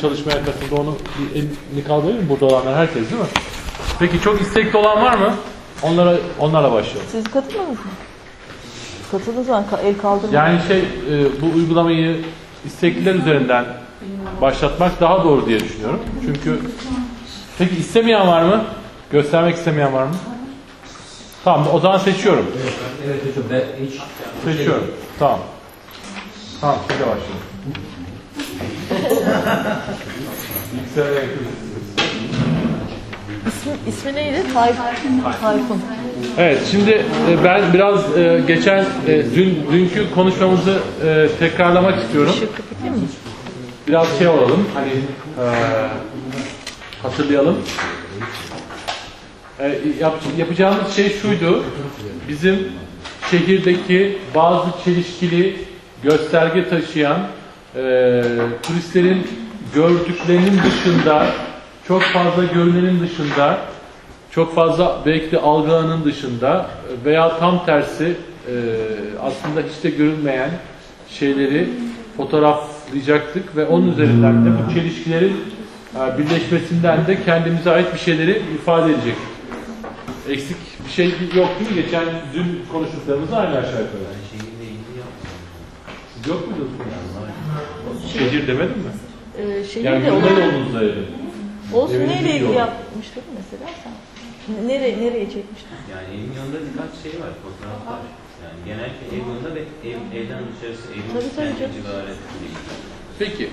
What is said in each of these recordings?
çalışmaya katıldı. Onu bir elini kaldırayım mı? Burada olanlar herkes değil mi? Peki çok istekli olan var mı? Onlarla başlayalım. Siz katılmadınız mı? Katıldığınız zaman el kaldırmayın. Yani bu uygulamayı istekliler üzerinden başlatmak daha doğru diye düşünüyorum. Çünkü peki istemeyen var mı? Göstermek istemeyen var mı? Tamam, o zaman seçiyorum. Evet hocam, ben hiç Seçiyorum. Tamam. Tamam, şimdi başlayalım. İsmi neydi? Tayfun. Evet, şimdi ben biraz geçen dünkü konuşmamızı tekrarlamak istiyorum. Işık kapatayım mı? Biraz olalım, hani hatırlayalım. Yapacağımız şey şuydu: bizim şehirdeki bazı çelişkili gösterge taşıyan turistlerin gördüklerinin dışında, çok fazla görünenin dışında, çok fazla belki de algılanın dışında veya tam tersi aslında hiç de görünmeyen şeyleri fotoğraflayacaktık ve onun üzerinden de bu çelişkilerin birleşmesinden de kendimize ait bir şeyleri ifade edecektik. Eksik bir şey yok değil mi? Geçen dün konuştuklarımız aynı aşağı yukarı. Siz yok muydunuz? Şehir demedin mi? Şehir Yani de bunlar olur. olduğunuzda öyle. Olsun, Evinizin neyle ilgili yolu. yapmıştın mesela sen? Nereye çekmiştin? yani evin yanında birkaç şey var, fotoğraflar. Yani genellikle ev yanında ve evden dışarısı, evin Tabii canım. civarı. Peki,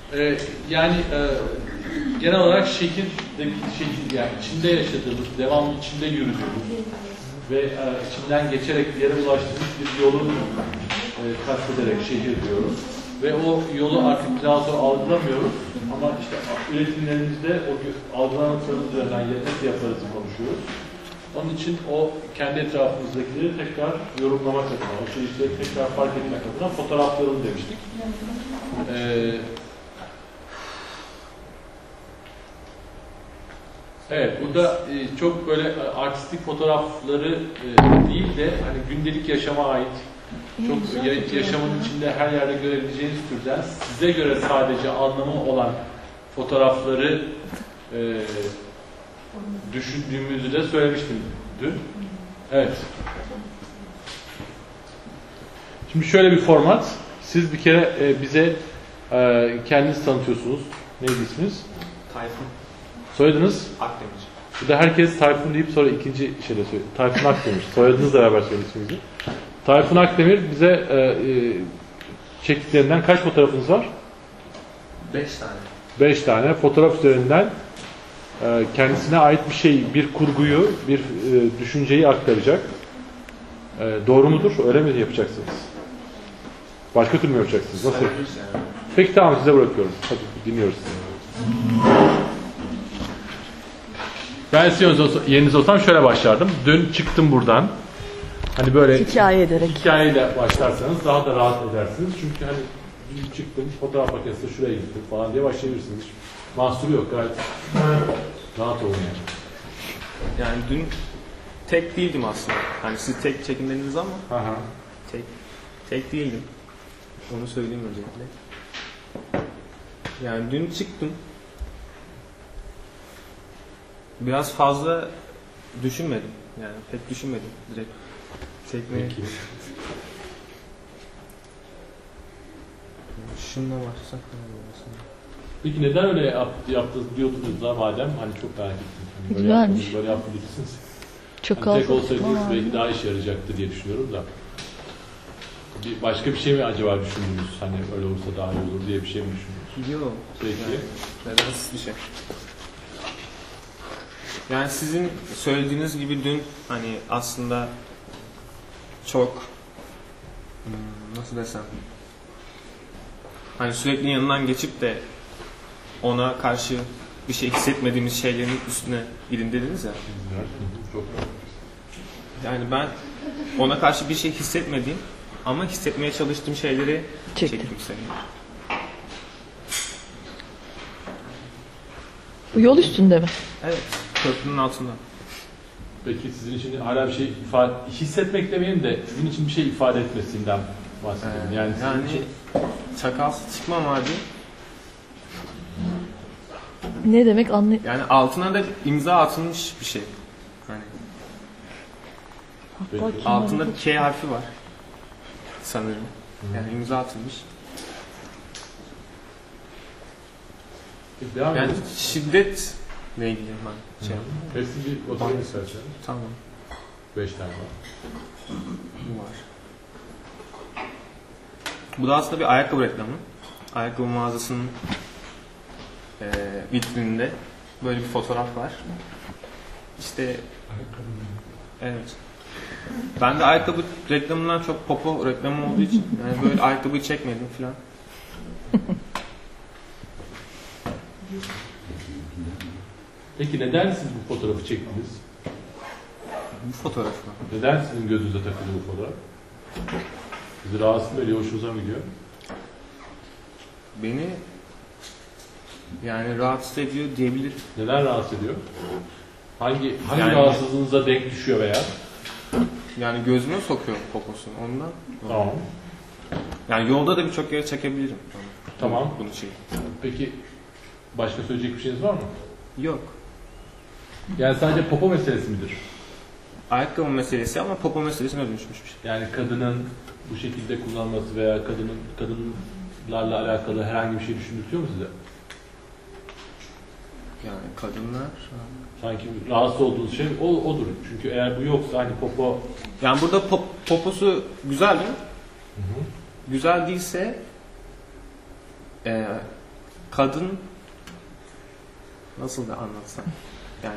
genel olarak şehir yani içinde yaşadığımız, devamlı içinde yürüdüğümüz ve içinden geçerek bir yere ulaştığımız bir yolu kastederek şehir diyoruz. Ve o yolu artık daha sonra algılamıyoruz ama işte üretimlerimizde o algılanan üzerinden nasıl yaparız konuşuyoruz. Onun için o kendi etrafımızdakileri tekrar yorumlamak adına, o çelişkileri tekrar fark etmek adına fotoğraflarını demiştik. Evet, burada çok böyle artistik fotoğrafları değil de hani gündelik yaşama ait, çok yaşamın içinde her yerde görebileceğiniz türden size göre sadece anlamı olan fotoğrafları düşündüğümüzü de söylemiştim dün. Evet. Şimdi şöyle bir format. Siz bir kere bize kendinizi tanıtıyorsunuz. Neydi isminiz? Tayfun Soyadınız? Akdemir. Bu da herkes Tayfun deyip sonra ikinci şeyle söylüyor. Tayfun Akdemir. Soyadınızla beraber söyleyin isminizi. Tayfun Akdemir bize çektiklerinden kaç fotoğrafınız var? 5 tane. 5 tane. Fotoğraf üzerinden kendisine ait bir şey, bir kurguyu, bir düşünceyi aktaracak. Doğru mudur? Öyle mi yapacaksınız? Başka türlü mü yapacaksınız? Nasıl? Yani. Peki tamam, size bırakıyorum. Hadi dinliyoruz sizi. Ben sizin yerinize olsam şöyle başlardım. Dün çıktım buradan. Hani böyle Hikaye ederek. hikayeyle başlarsanız daha da rahat edersiniz. Çünkü hani dün çıktım, fotoğraf makinesi şuraya gittim falan diye başlayabilirsiniz. Hiç mahsuru yok, gayet rahat olun yani. Yani dün tek değildim aslında. Hani siz tek çekimleriniz ama Aha. tek değildim. Onu söyleyeyim öncelikle. Yani dün çıktım. Biraz fazla düşünmedim. Yani pek düşünmedim. Direkt çekmeye. Peki. Şununla başlasak aslında. Peki neden öyle yaptınız diyordunuz da madem, hani çok merak ettim. Hani böyle Güzelmiş. yaptınız, böyle yaptınız. Çok Hani tek az. olsaydınız belki daha işe yarayacaktı diye düşünüyorum da. Başka bir şey mi acaba düşündünüz? Hani öyle olursa daha iyi olur diye bir şey mi düşündünüz? Yok. Peki. Yani basit bir şey. Yani sizin söylediğiniz gibi dün hani aslında çok nasıl desem, hani sürekli yanından geçip de ona karşı bir şey hissetmediğimiz şeylerin üstüne gidin dediniz ya. Çok. Yani ben ona karşı bir şey hissetmediğim ama hissetmeye çalıştığım şeyleri çektim seninle. Bu yol üstünde mi? Evet, köprünün altında. Peki sizin için hala bir şey hissetmek demeyelim de sizin için bir şey ifade etmesinden bahsedelim. Yani sizin için çakalsız çıkmam abi. Ne demek Yani altına da imza atılmış bir şey. Hani Hatta altında bir K harfi var. Sanırım. Yani imza atılmış. Devam Yani edelim. şiddetle ilgili ben şey yaptım. Hepsi bir fotoğraf istersen. Tamam. 5 tane var. Bu var. Bu da aslında bir ayakkabı reklamı. Ayakkabı mağazasının vitrininde böyle bir fotoğraf var. İşte evet. Ben de ayakkabı reklamından çok popo reklamı olduğu için yani böyle ayakkabıyı çekmedim falan. Peki neden siz bu fotoğrafı çektiniz? Bu fotoğraf mı? Neden sizin gözünüze takıldı bu fotoğraf? Sizi rahatsız ediyor, hoşunuza mı gidiyor? Beni yani rahatsız ediyor diyebilirim. Neden rahatsız ediyor? Hangi Yani- rahatsızlığınıza denk düşüyor veya? Yani gözüme sokuyor poposunu ondan. Tamam. Yani yolda da birçok yere çekebilirim. Tamam. Bunu şey. Peki başka söyleyecek bir şeyiniz var mı? Yok. Yani sadece popo meselesi midir? Ayakkabı meselesi ama popo meselesine dönüşmüş bir şey. Yani kadının bu şekilde kullanması veya kadınlarla alakalı herhangi bir şey düşündürtüyor mu size? Yani kadınlar... Sanki rahatsız olduğunuz şey odur. Çünkü eğer bu yoksa hani popo... Yani burada poposu güzel mi? Güzel değilse kadın nasıl da anlatsam yani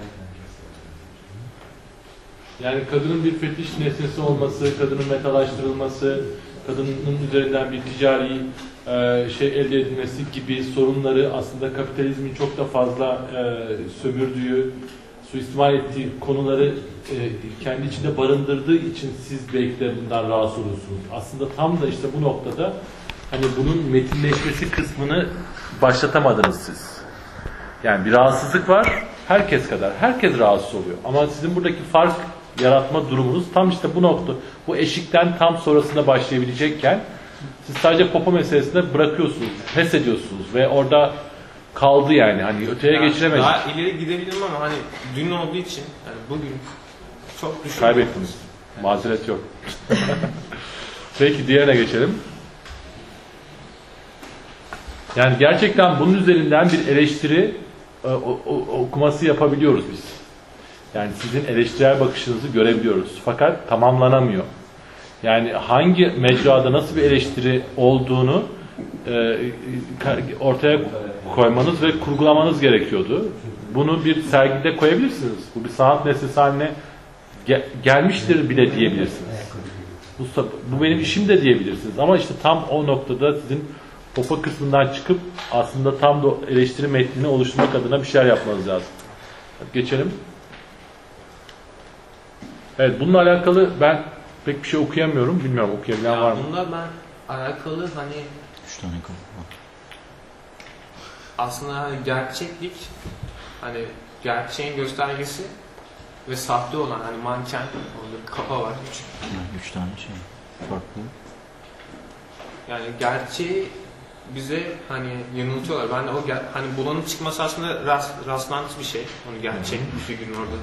Yani kadının bir fetiş nesnesi olması, kadının metalaştırılması, kadının üzerinden bir ticari şey elde edilmesi gibi sorunları aslında kapitalizmin çok da fazla sömürdüğü, suistimal ettiği konuları kendi içinde barındırdığı için siz belki de bundan rahatsız oluyorsunuz. Aslında tam da işte bu noktada hani bunun metinleşmesi kısmını başlatamadınız siz. Yani bir rahatsızlık var, herkes kadar. Herkes rahatsız oluyor. Ama sizin buradaki fark yaratma durumunuz tam işte bu nokta, bu eşikten tam sonrasında başlayabilecekken siz sadece popo meselesinde bırakıyorsunuz, pes ediyorsunuz ve orada kaldı yani. Hani öteye yani geçiremedik. daha ileri gidebilirim ama hani dün olduğu için yani bugün çok düşün. Kaybettiniz. Mazeret yok. Peki diğerine geçelim. Yani gerçekten bunun üzerinden bir eleştiri okuması yapabiliyoruz biz. Yani sizin eleştirel bakışınızı görebiliyoruz. Fakat tamamlanamıyor. Yani hangi mecrada nasıl bir eleştiri olduğunu ortaya koymanız ve kurgulamanız gerekiyordu. Bunu bir sergide koyabilirsiniz. Bu bir sanat nesnesi haline gelmiştir bile diyebilirsiniz. Bu benim işim de diyebilirsiniz. Ama işte tam o noktada sizin popo kısmından çıkıp aslında tam da eleştiri metnini oluşturmak adına bir şeyler yapmanız lazım. Hadi geçelim. Evet, bununla alakalı ben pek bir şey okuyamıyorum. Bilmiyorum okuyabilen var mı? Bunda ben alakalı hani 3 tane kapı var. aslında hani gerçeklik hani gerçeğin göstergesi ve sahte olan hani manken orada kafa var 3 tane şey farklı. yani gerçeği bize hani yanıltıyorlar. Ben de o hani bulanın çıkması aslında rastlantı bir şey. Hani gerçek bir figürün orada.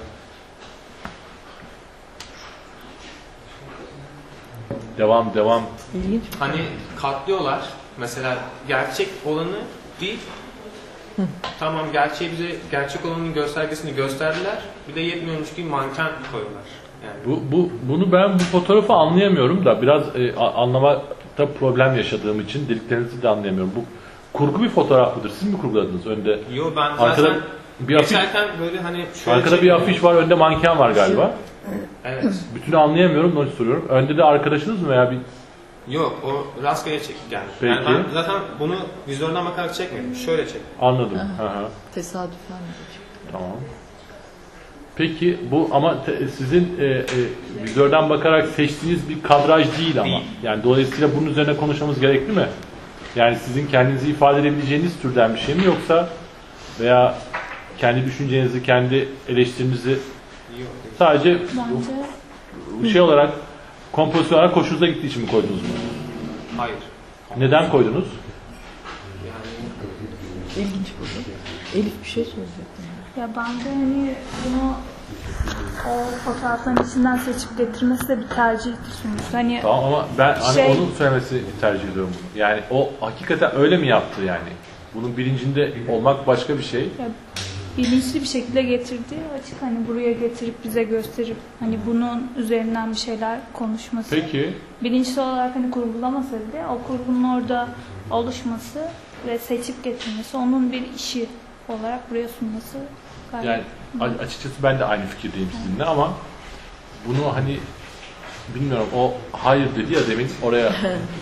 Devam. İlginç. Hani katlıyorlar. Mesela gerçek olanı değil. Tamam gerçeği bize gerçek olanın göstergesini gösterdiler. Bir de yetmiyormuş gibi manken koyuyorlar. Yani Bunu ben bu fotoğrafı anlayamıyorum da biraz anlamakta problem yaşadığım için dediklerinizi de anlayamıyorum. Bu kurgu bir fotoğraf mıdır? Siz mi kurguladınız önde? yo ben Arkada zaten bir afiş, geçerken böyle hani şöyle arkada bir çektim. afiş var, önde manken var galiba. Evet. Bütünü anlayamıyorum, onu soruyorum. Önde de arkadaşınız mı veya bir... Yok o rastgele çektik yani. Peki. Yani ben zaten bunu vizörden bakarak çekmedim. Şöyle çektim. Anladım. Aha. Tesadüfen mi? Tamam. Peki bu ama sizin vizörden bakarak seçtiğiniz bir kadraj değil ama. Değil. Yani dolayısıyla bunun üzerine konuşmamız gerekli mi? Yani sizin kendinizi ifade edebileceğiniz türden bir şey mi yoksa veya kendi düşüncenizi, kendi eleştirinizi Yok. sadece Bence şey olarak kompozisyon olarak hoşunuza gittiği için mi koydunuz bunu? Hayır. Neden koydunuz? Yani İlginç burada. Elif bir şey söyleyecektim. Ya ben de hani bunu o fotoğrafların içinden seçip getirmesi de bir tercihtir sonuçta. Hani Tamam ama ben hani Şey- onun söylemesini tercih ediyorum. Yani o hakikaten öyle mi yaptı yani? Bunun bilincinde olmak başka bir şey. ya, bilinçli bir şekilde getirdiği açık, hani buraya getirip bize gösterip hani bunun üzerinden bir şeyler konuşması. Peki Bilinçli olarak hani kurgulamasa bile o kurgunun orada oluşması ve seçip getirmesi, onun bir işi olarak buraya sunması gayet. yani açıkçası ben de aynı fikirdeyim sizinle ama bunu hani bilmiyorum, o hayır dedi ya demin oraya.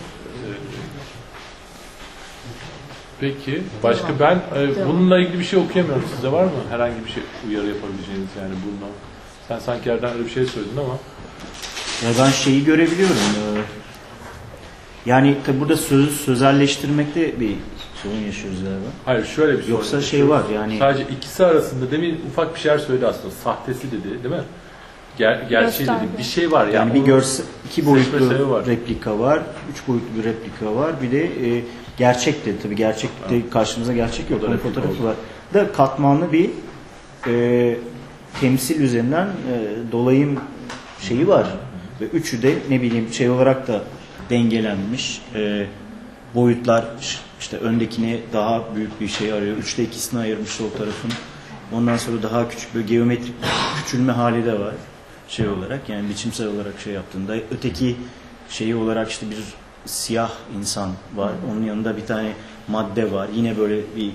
Peki başka ben bununla ilgili bir şey okuyamıyorum. Sizde var mı herhangi bir şey uyarı yapabileceğiniz yani bununla? Sen sanki yerden öyle bir şey söyledin ama. Ya ben şeyi görebiliyorum. Yani tabi burada sözelleştirmekte bir sorun yaşıyoruz galiba. Hayır şöyle bir sorun Yoksa şey yaşıyoruz. var yani. Sadece ikisi arasında demin ufak bir şeyler söyledi aslında. Sahtesi dedi değil mi? Gerçeği dedi. Bir şey var Yani bir onu görsel, iki boyutlu sebebi var. replika var, üç boyutlu bir replika var. Bir de gerçek de tabii gerçekte karşımıza gerçek yok. O da Onun replika fotoğrafı oldu. var. Da katmanlı bir temsil üzerinden dolayım şeyi var. Ve üçü de ne bileyim şey olarak da dengelenmiş. Boyutlar işte öndekine daha büyük bir şey arıyor. Üçte ikisini ayırmış sol tarafın. Ondan sonra daha küçük bir geometrik küçülme hali de var. Şey olarak yani biçimsel olarak şey yaptığında öteki şeyi olarak işte bir siyah insan var. Onun yanında bir tane madde var. Yine böyle bir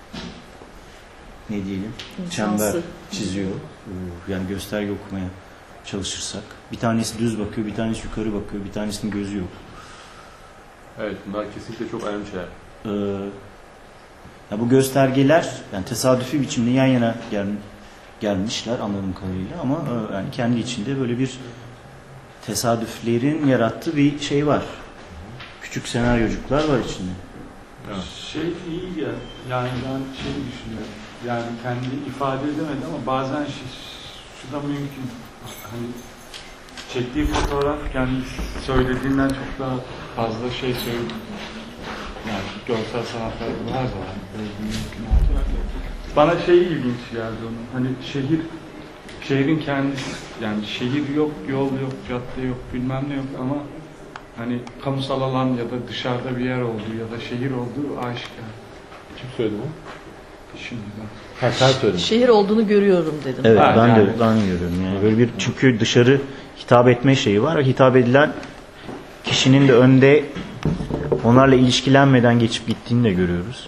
ne diyelim İnsansı. çember çiziyor. Yani gösterge okumaya çalışırsak. Bir tanesi düz bakıyor, bir tanesi yukarı bakıyor, bir tanesinin gözü yok. Evet bunlar kesinlikle çok önemli şeyler. Ya bu göstergeler yani tesadüfi biçimde yan yana gelmişler anladığım kadarıyla ama yani kendi içinde böyle bir tesadüflerin yarattığı bir şey var. Küçük senaryocuklar var içinde. Evet. Şey iyi ya, yani ben şey düşünüyorum, yani kendi ifade edemedi ama bazen şu da mümkün. Hani çektiği fotoğraf kendi söylediğinden çok daha fazla şey söylüyor. Yani görsel sanatlarda her zaman böyle bir mümkün oldu. Bana şey ilginç geldi onun, hani şehrin kendisi, yani şehir yok, yol yok, cadde yok, bilmem ne yok ama hani kamusal alan ya da dışarıda bir yer olduğu ya da şehir olduğu aşikar. Kim söyledi bu? Şimdi ben. Ha sen söyledin. Şehir olduğunu görüyorum dedim. Evet Ha, ben yani. de görüyorum yani böyle bir çünkü dışarı hitap etme şeyi var. Hitap edilen kişinin de önde onlarla ilişkilenmeden geçip gittiğini de görüyoruz.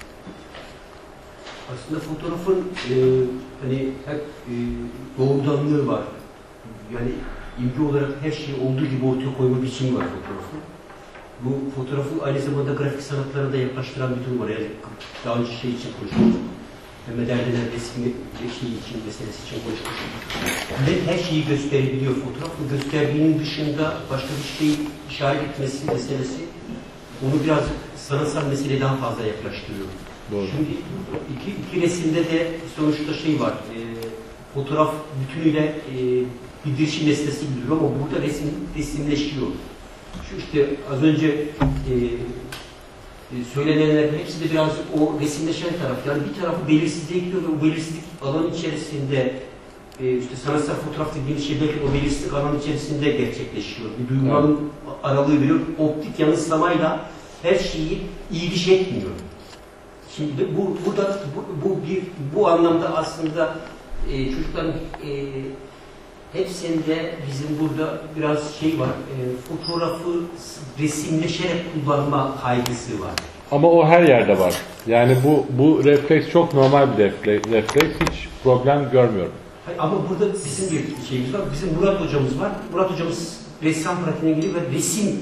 Aslında fotoğrafın hani hep doğrudanlığı var. Yani imge olarak her şeyi olduğu gibi ortaya koyma biçimi var fotoğrafın. Bu fotoğrafı aynı zamanda grafik sanatlara da yaklaştıran bir durum var. Yani daha önce şey için konuşmuştuk. Mehmet Erdener resmi şey için, meselesi için konuşmuştuk. Ve her şeyi gösterebiliyor fotoğraf. Bu gösterdiğinin dışında başka bir şey işaret etmesi meselesi onu biraz sanatsal meseleye daha fazla yaklaştırıyor. Doğru. Şimdi iki resimde de sonuçta şey var, fotoğraf bütünüyle bir dişi nesnesi gibi duruyor ama burada resimleşiyor. Şu işte az önce söylenenlerin hepsi de biraz o resimleşen taraf. Yani bir tarafı belirsizliğe gidiyor ve o belirsizlik alan içerisinde işte sanatsal fotoğraf dediğimiz şey belki o belirsizlik alan içerisinde gerçekleşiyor. Bir duyguların aralığı veriyor. Optik yanıtlamayla her şeyi ilgiş etmiyor. Şimdi burada bu anlamda aslında çocukların hepsinde bizim burada biraz şey var, fotoğrafı resimleşerek kullanma kaygısı var. Ama o her yerde var. Yani bu refleks çok normal bir refleks. Hiç problem görmüyorum. Hayır, ama burada bizim bir şeyimiz var. Bizim Murat hocamız var. Murat hocamız ressam pratiğine giriyor ve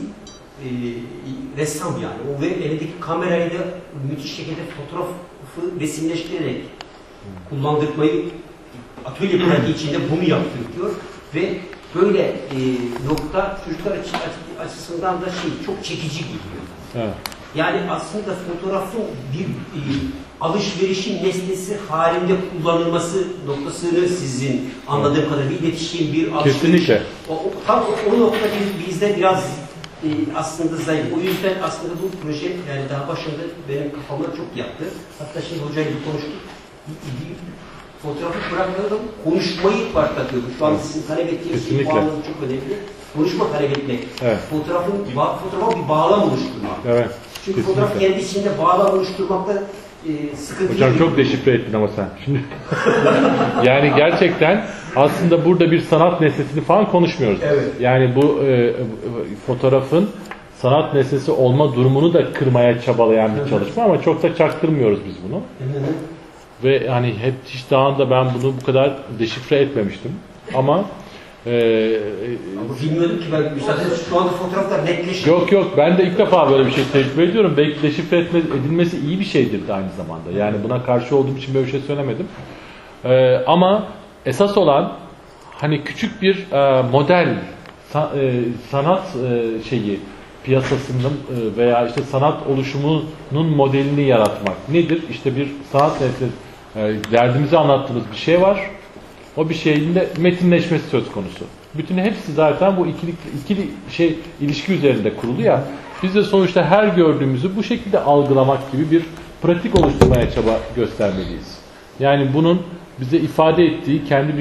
ressam yani. O ve elindeki kamerayla müthiş şekilde fotoğrafı resimleştirerek kullandırmayı atölye pratiği içinde bunu yaptırıyor ve böyle nokta çocuklar açısından da çok çekici geliyor. Evet. Yani aslında fotoğrafın bir alışverişin nesnesi halinde kullanılması noktasını sizin anladığım kadarıyla iletişim bir alışveriş. Kesinlikle. Tam o noktada bizde biraz aslında zayıf. O yüzden aslında bu proje yani daha başında benim kafama çok yattı. Hatta hocayla konuştuk. Fotoğrafı bırakalım, konuşmayı başlatıyoruz. Şu an sizin talep ettiğiniz şey bağlamı çok önemli. Konuşma talep etmek. Evet. Fotoğrafa bir bağlam oluşturmak. Evet. Çünkü fotoğraf kendi içinde bağlam oluşturmakta sıkıntı. Hocam çok deşifre ettin ama sen. Şimdi yani gerçekten aslında burada bir sanat nesnesini falan konuşmuyoruz. Evet. Yani bu fotoğrafın sanat nesnesi olma durumunu da kırmaya çabalayan bir çalışma ama çok da çaktırmıyoruz biz bunu. Ve hani hiç daha da ben bunu bu kadar deşifre etmemiştim. Ama bilmiyordum ki ben müsaadenizle şu anda fotoğraflar netleşiyor. yok ben de ilk defa böyle bir şey tecrübe ediyorum. Belki deşifre edilmesi iyi bir şeydir de aynı zamanda. Yani buna karşı olduğum için böyle bir şey söylemedim. Ama esas olan hani küçük bir model sanat şeyi piyasasının veya işte sanat oluşumunun modelini yaratmak. Nedir? İşte bir sanat derdimizi anlattığımız bir şey var. O bir şeyin de metinleşmesi söz konusu. Bütün hepsi zaten bu ikili ilişki üzerinde kurulu ya. Biz de sonuçta her gördüğümüzü bu şekilde algılamak gibi bir pratik oluşturmaya çaba göstermeliyiz. Yani bunun bize ifade ettiği kendi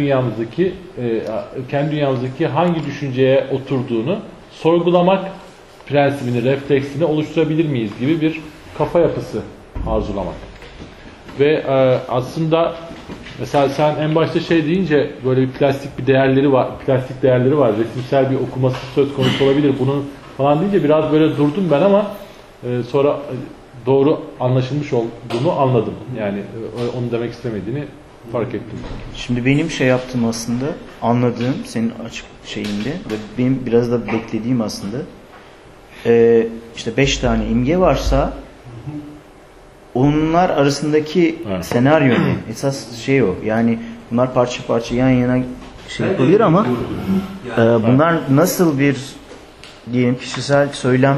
dünyamızdaki hangi düşünceye oturduğunu sorgulamak prensibini, refleksini oluşturabilir miyiz gibi bir kafa yapısı arzulamak. Ve aslında mesela sen en başta deyince böyle bir plastik değerleri var, resimsel bir okuması söz konusu olabilir. Bunun falan deyince biraz böyle durdum ben ama sonra doğru anlaşılmış olduğunu anladım. Yani onu demek istemediğini fark ettim. Şimdi benim yaptığım aslında anladığım senin açık şeyinde ve benim biraz da beklediğim aslında işte 5 tane imge varsa onlar arasındaki senaryo ne? Esas o. Yani bunlar parça parça yan yana yapabilir ama bunlar nasıl bir diyelim kişisel söylem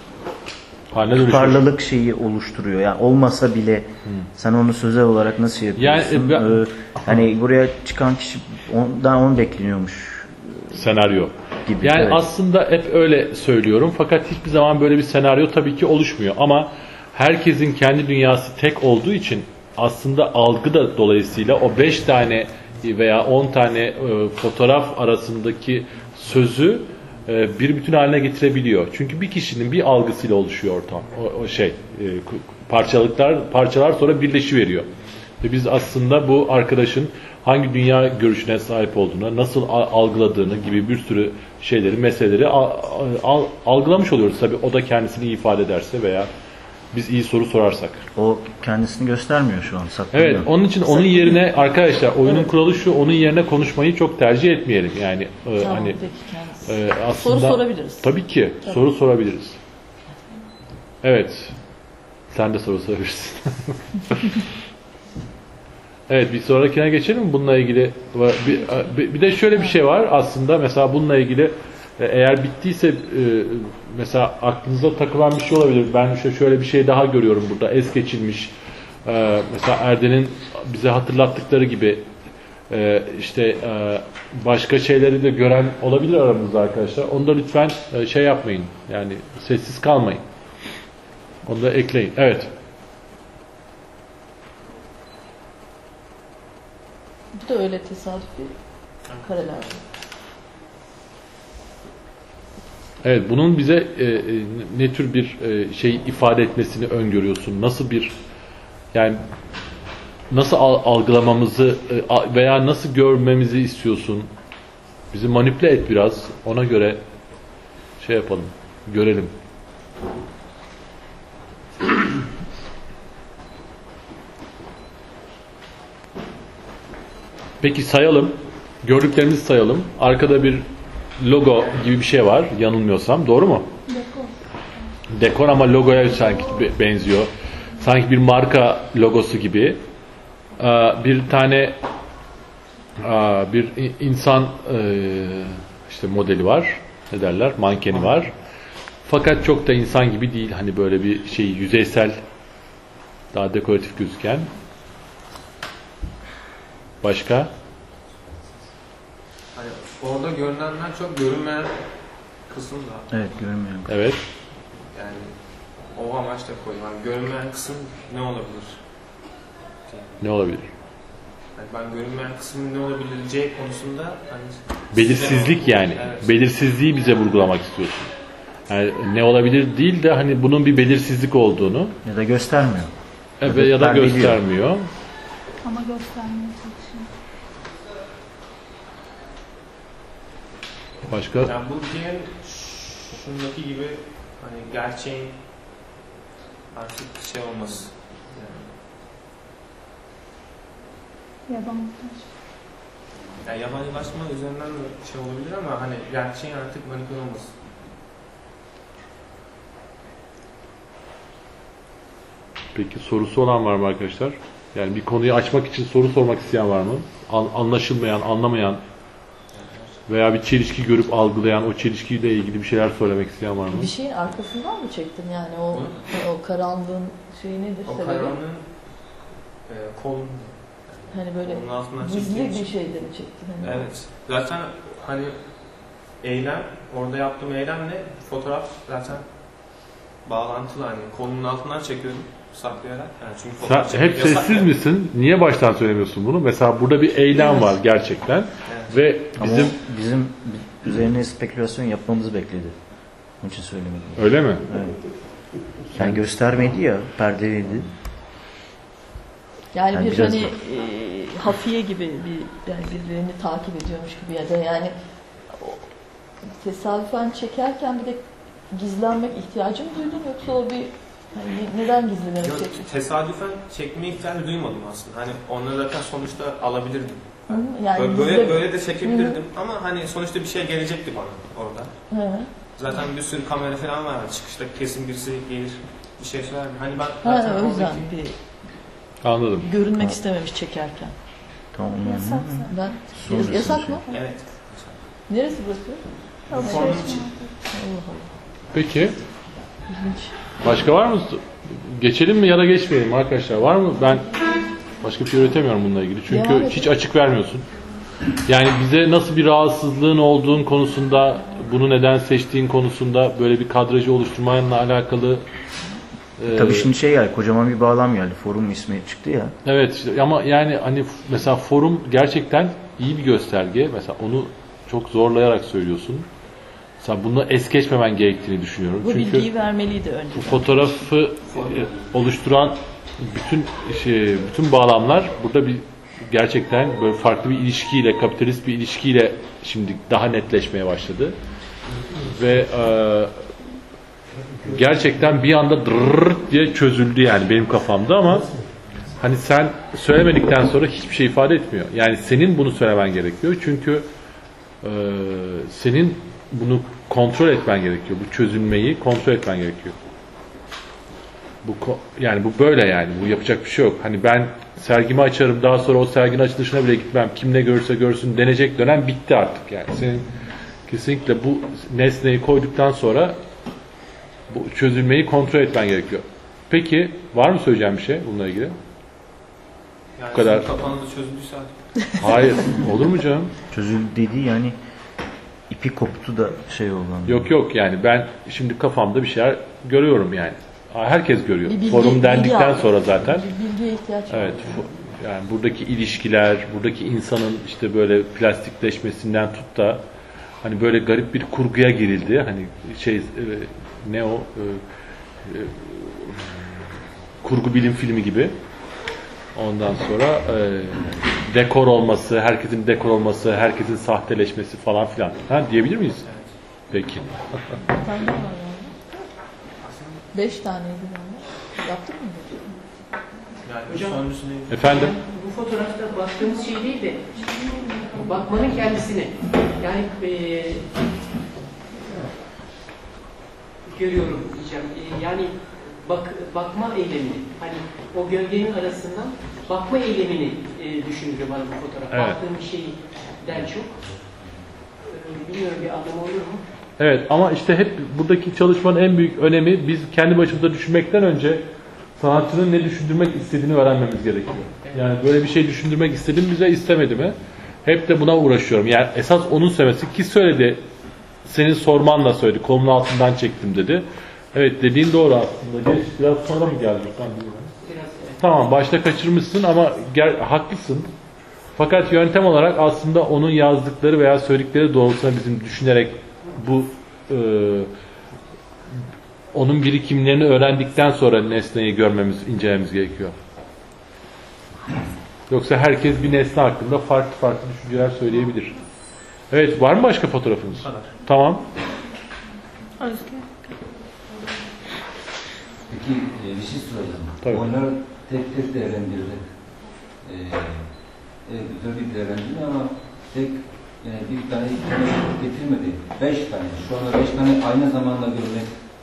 tutarlılık oluşturuyor. Yani olmasa bile sen onu sözel olarak nasıl yapıyorsun? Yani, hani buraya çıkan kişi onu bekleniyormuş. Senaryo. Gibi, yani evet. Aslında hep öyle söylüyorum. Fakat hiçbir zaman böyle bir senaryo tabii ki oluşmuyor. Ama herkesin kendi dünyası tek olduğu için aslında algı da dolayısıyla o 5 tane veya 10 tane fotoğraf arasındaki sözü bir bütün haline getirebiliyor. Çünkü bir kişinin bir algısıyla oluşuyor ortam. Parçalar sonra birleşiveriyor. Ve biz aslında bu arkadaşın hangi dünya görüşüne sahip olduğuna, nasıl algıladığını gibi bir sürü meseleleri algılamış oluyoruz. Tabii o da kendisini iyi ifade ederse veya biz iyi soru sorarsak. O kendisini göstermiyor şu an, saklıyor. Evet, onun için onun yerine arkadaşlar oyunun kuralı şu, onun yerine konuşmayı çok tercih etmeyelim. Yani hani aslında soru sorabiliriz. Tabii ki soru sorabiliriz. Evet. Sen de soru sorabilirsin. Evet, bir sonrakine geçelim mi? Bununla ilgili bir de şöyle bir şey var aslında. Mesela bununla ilgili eğer bittiyse mesela aklınıza takılan bir şey olabilir. Ben şöyle bir şey daha görüyorum burada. Es geçilmiş. Mesela Erden'in bize hatırlattıkları gibi başka şeyleri de gören olabilir aramızda arkadaşlar. Onu da lütfen yapmayın. Yani sessiz kalmayın. Onu da ekleyin. Evet. Bu da öyle tesadüfi kareler. Evet, bunun bize ne tür bir ifade etmesini öngörüyorsun? Nasıl bir nasıl algılamamızı veya nasıl görmemizi istiyorsun? Bizi manipüle et biraz. Ona göre yapalım. Görelim. Peki sayalım. Gördüklerimizi sayalım. Arkada bir logo gibi bir şey var. Yanılmıyorsam. Doğru mu? Dekor ama logoya sanki benziyor. Sanki bir marka logosu gibi. Bir tane bir insan modeli var. Ne derler? Mankeni var. Fakat çok da insan gibi değil. Hani böyle bir yüzeysel, daha dekoratif gözüken. Başka? Hani orada görünenden çok görünmeyen kısım da Evet, görünmeyen. Evet. yani o amaçla koydum. Yani görünmeyen kısım ne olabilir? Ne olabilir? Yani ben görünmeyen kısmın ne olabileceği konusunda hani Belirsizlik yani. Evet. Belirsizliği bize vurgulamak istiyorsun. Yani ne olabilir değil de hani bunun bir belirsizlik olduğunu Ya da göstermiyor. ya da perdeliyor. göstermiyor. Ama göstermeye çalışıyorum. Başka? yani bu diğer şundaki gibi hani gerçeğin artık şey olması. Yabancılar. Yani yabancılaşma üzerinden de şey olabilir ama hani gerçeğin artık manipüle olması. Peki sorusu olan var mı arkadaşlar? Yani bir konuyu açmak için soru sormak isteyen var mı? Anlaşılmayan, anlamayan veya bir çelişki görüp algılayan, o çelişkiyle ilgili bir şeyler söylemek isteyen var mı? Bir şeyin arkasından mı çektin yani o karanlığın şeyi nedir O sebebi? karanlığın kolun Hani böyle onun altından gizli çektiğim bir için. şeyde mi çektin? Hani Evet. Zaten hani eylem, orada yaptığım eylemle fotoğraf zaten bağlantılı hani kolunun altından çekiyorum saklayarak. Yani çünkü Sen fotoğraf çekmek hep yasak sessiz ya. misin? Niye baştan söylemiyorsun bunu? Mesela burada bir eylem var gerçekten. Evet. Ve Ama bizim bizim üzerine spekülasyon yapmamızı bekledi. Onun için söylemedim. öyle mi? Evet. Yani göstermedi ya, perdeliydi. Yani Yani bir biraz hani hafiye gibi bir yani birbirini takip ediyormuş gibi ya da yani tesadüfen çekerken bir de gizlenmek ihtiyacı mı duydun yoksa o bir hani neden gizlenerek Yok, çektin? tesadüfen çekme ihtiyacı duymadım aslında. Hani onları zaten sonuçta alabilirdim. Hı, yani Böyle de çekebilirdim ama hani sonuçta bir şey gelecekti bana orada. Hı. Zaten bir sürü kamera falan var. Çıkışta kesin birisi gelir bir şey söyler. Hani ben Ha, zaten o yüzden oradaki bir Anladım. görünmek istememiş çekerken. Tamam. Yasak Ben Sonrası yasak şey. mı? evet. Neresi burası? Formun için. Allah Allah. Peki. İlginç. Başka var mı? Geçelim mi ya da geçmeyelim arkadaşlar? Var mı? Ben başka bir şey üretemiyorum bununla ilgili. Çünkü Devam hiç açık vermiyorsun. Yani bize nasıl bir rahatsızlığın olduğun konusunda, bunu neden seçtiğin konusunda böyle bir kadrajı oluşturmanla alakalı Tabii şimdi şey geldi, kocaman bir bağlam geldi. Forum ismi çıktı ya. evet işte, ama yani hani mesela forum gerçekten iyi bir gösterge. Mesela onu çok zorlayarak söylüyorsun. Mesela bunu es geçmemen gerektiğini düşünüyorum. Bu Çünkü bilgiyi vermeliydi önce. bu fotoğrafı oluşturan bütün bağlamlar burada bir gerçekten böyle farklı bir ilişkiyle, kapitalist bir ilişkiyle şimdi daha netleşmeye başladı. Ve gerçekten bir anda dırrrrt diye çözüldü yani benim kafamda ama hani sen söylemedikten sonra hiçbir şey ifade etmiyor. Yani senin bunu söylemen gerekiyor. Çünkü senin bunu kontrol etmen gerekiyor. Bu çözülmeyi kontrol etmen gerekiyor. Yani bu böyle yani. Bu yapacak bir şey yok. Hani ben sergimi açarım, daha sonra o serginin açılışına bile gitmem. Kim ne görürse görsün denecek dönem bitti artık yani. Senin kesinlikle bu nesneyi koyduktan sonra bu çözülmeyi kontrol etmen gerekiyor. Peki var mı söyleyeceğim bir şey bununla ilgili? Yani Bu kadar. sizin kafanızda çözüldüyse artık. Hayır. Olur mu canım? Çözüldü dediği yani ipi koptu da şey oldu. Yok yani ben şimdi kafamda bir şeyler görüyorum yani. Herkes görüyor. Bir bilgi- Forum dendikten bilgi sonra zaten. Bir bilgiye ihtiyaç var. Evet. Yani buradaki ilişkiler, buradaki insanın işte böyle plastikleşmesinden tut da hani böyle garip bir kurguya girildi. Hani ne o kurgu bilim filmi gibi. Ondan sonra dekor olması, herkesin dekor olması, herkesin sahteleşmesi falan filan. Ha diyebilir miyiz? Peki. Bir tane daha var yani. 5 taneydi yani. Yaptık mı? Yani Hocam- sonuncusu neydi? Efendim? Bu fotoğrafta baktığımız şey değil de bakmanın kendisini. Yani görüyorum diyeceğim. Yani bakma eylemini. Hani o gölgenin arasından bakma eylemini düşündürüyor bana bu fotoğraf. Evet. Baktığım bir şeyden çok. Bilmiyorum bir anlamı olur mu? Evet ama işte hep buradaki çalışmanın en büyük önemi biz kendi başımıza düşünmekten önce sanatçının ne düşündürmek istediğini öğrenmemiz gerekiyor. Yani böyle bir şey düşündürmek istedim bize istemedi mi? Hep de buna uğraşıyorum. Yani esas onun söylemesi ki söyledi. senin sormanla söyledi. Kolumun altından çektim dedi. Evet, dediğin doğru aslında. Geç, biraz sonra mı geldik? Tamam, başta kaçırmışsın ama haklısın. Fakat yöntem olarak aslında onun yazdıkları veya söyledikleri doğrultusunda bizim düşünerek bu onun birikimlerini öğrendikten sonra nesneyi görmemiz, incelememiz gerekiyor. Yoksa herkes bir nesne hakkında farklı farklı düşünceler söyleyebilir. Evet, var mı başka fotoğrafınız? Tamam. Özgür. Peki bir şey soracağım. Tabii. Onları tek tek değerlendirdik. Güzel bir değerlendirme ama tek yani bir tane iki tane getirmedi. 5 tane. Şu anda 5 tane aynı zamanda görmek.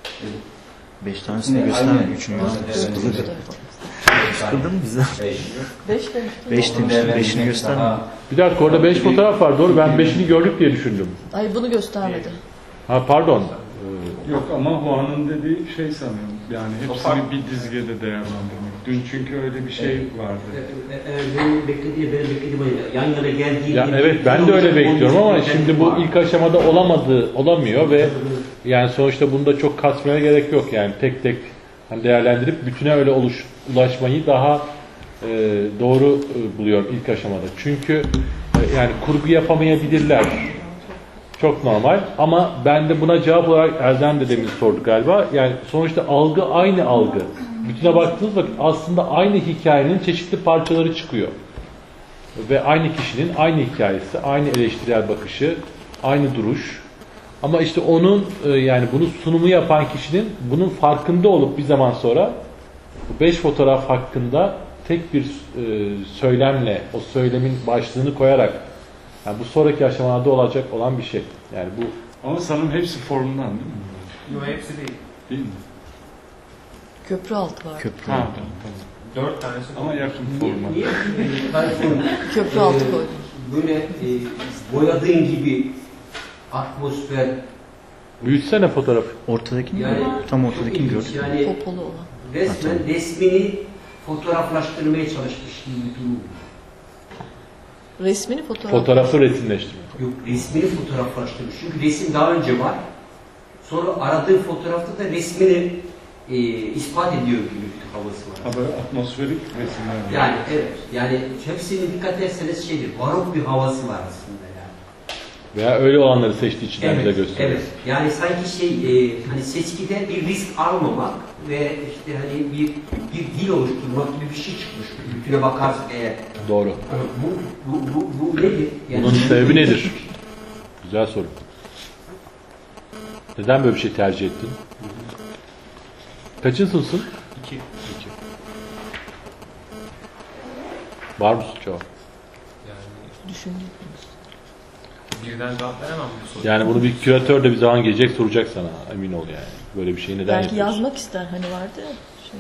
5 tanesini göstermedim. 3'ünü göstermedim. Sıkıldın mı bize? 5 demiştim. 5 demiştim. 5'ini göstermedim. Bir dakika, orada 5 fotoğraf var. Doğru, ben 5'ini gördük diye düşündüm. Ay bunu göstermedi. Ha, pardon. Yok ama Huan'ın dediği şey sanıyorum. Yani hepsini bir dizgede değerlendirmek. Dün çünkü öyle bir şey vardı. Benim beklediğim yan yana geldiği... Ya evet, ben de öyle bekliyorum ama şimdi bu ilk aşamada olamıyor ve yani sonuçta bunda çok kasmaya gerek yok yani tek tek hani değerlendirip bütüne öyle ulaşmayı daha doğru buluyorum ilk aşamada. Çünkü yani kurgu yapamayabilirler. Çok normal ama ben de buna cevap olarak Erdem de demin sordu galiba. Yani sonuçta algı aynı algı. Bütüne baktığınız vakit aslında aynı hikayenin çeşitli parçaları çıkıyor. Ve aynı kişinin aynı hikayesi, aynı eleştirel bakışı, aynı duruş. Ama işte onun yani bunu sunumu yapan kişinin bunun farkında olup bir zaman sonra bu 5 fotoğraf hakkında tek bir söylemle o söylemin başlığını koyarak yani bu sonraki aşamalarda olacak olan bir şey. Yani bu Ama sanırım hepsi formundan değil mi? Yok, hepsi değil. Değil mi? Köprü altı var. Köprü. Ha, 4 tanesi. ama yakın forma. Niye? Köprü altı koydum. Böyle boyadığın gibi atmosfer büyütsene fotoğrafı. Ortadakini yani tam ortadakini gördüm. yani Popolu olan. resmen resmini fotoğraflaştırmaya çalışmış gibi bir durum. Resmini Fotoğrafı resimleştirme. Yok, resmini fotoğraflaştırmış. Çünkü resim daha önce var. Sonra aradığı fotoğrafta da resmini ispat ediyor gibi bir havası var. Ha, böyle atmosferik resimler var. Yani evet. Yani hepsini dikkat ederseniz şeydir. Barok bir havası var aslında yani. Veya öyle olanları seçtiği için bize Evet, gösteriyor. evet. Yani sanki hani seçkide bir risk almamak ve işte hani bir dil oluşturmak gibi bir şey çıkmış. Bütüne bakarsak eğer. Doğru. Bu nedir? Yani Bunun sebebi nedir? Güzel soru. Neden böyle bir şey tercih ettin? Kaçın sınıfsın? 2. Var mı cevap? Yani Düşündüm. birden cevap veremem bu soruya. Yani bunu bir küratör de bir zaman gelecek soracak sana. Emin ol yani. Böyle bir şeyi neden Belki yapıyorsun? yazmak ister hani vardı ya. Şey,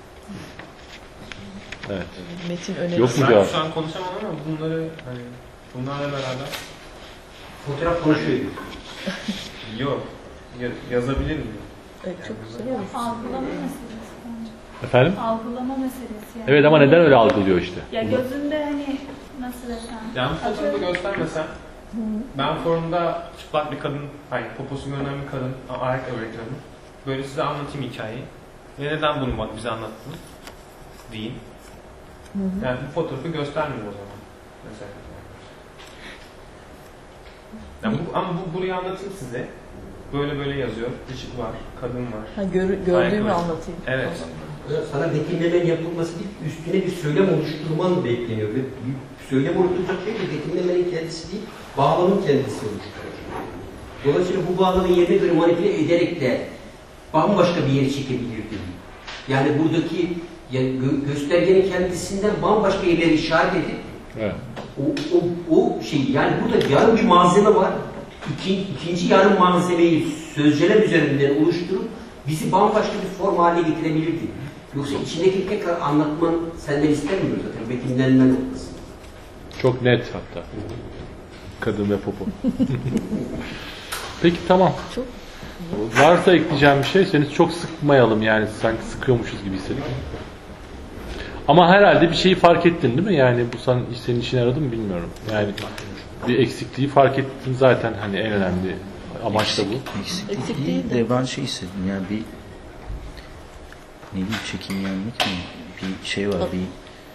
Evet. metin önerisi. Yok mu Ben cevap? şu an konuşamam ama bunlarla beraber fotoğraf konuşuyor. yok. Yazabilir miyim? Evet, çok güzel olur. Algılama meselesi bence. Efendim? Algılama meselesi yani. Evet ama neden öyle algılıyor işte? Ya gözünde hani nasıl desem. Yani bu fotoğrafı göstermesen ben forumda çıplak bir kadın, hayır poposu görünen bir kadın, ayak öğretmenim. Böyle size anlatayım hikayeyi. Ve neden bunu bak bize anlattınız deyin. Yani bu fotoğrafı göstermiyor o zaman. Mesela. Yani ama burayı anlatayım size. Böyle böyle yazıyor. Işık var, kadın var. Ha, gördüğümü Ayakkabı. anlatayım. Evet. Sana betimlemenin yapılması değil, üstüne bir söylem oluşturman bekleniyor. Ve bir söylem oluşturacak şey de betimlemenin kendisi değil, bağlamın kendisi oluşturuyor. Dolayısıyla bu bağlamın yerine göre manipüle ederek de bambaşka bir yere çekebilirdi. Yani buradaki göstergenin kendisinden bambaşka yerlere işaret edip Evet. o şey, yani burada yarım bir malzeme var. İkinci yarım malzemeyi sözcelem üzerinden oluşturup bizi bambaşka bir form haline getirebilirdi. Yoksa içindeki tekrar anlatman senden istemiyor zaten. Betimlenme noktası. Çok net hatta. Kadın ve popo. Peki tamam. Çok. Varsa ekleyeceğim bir şey, seni çok sıkmayalım yani sanki sıkıyormuşuz gibi hissettim. Ama herhalde bir şeyi fark ettin değil mi? Yani bu senin işine yaradı mı bilmiyorum. Yani bir eksikliği fark ettin zaten hani en önemli Amaç da bu. Eksik değil de. de ben şey hissettim yani bir ne diyeyim çekingenlik mi? Bir şey var bir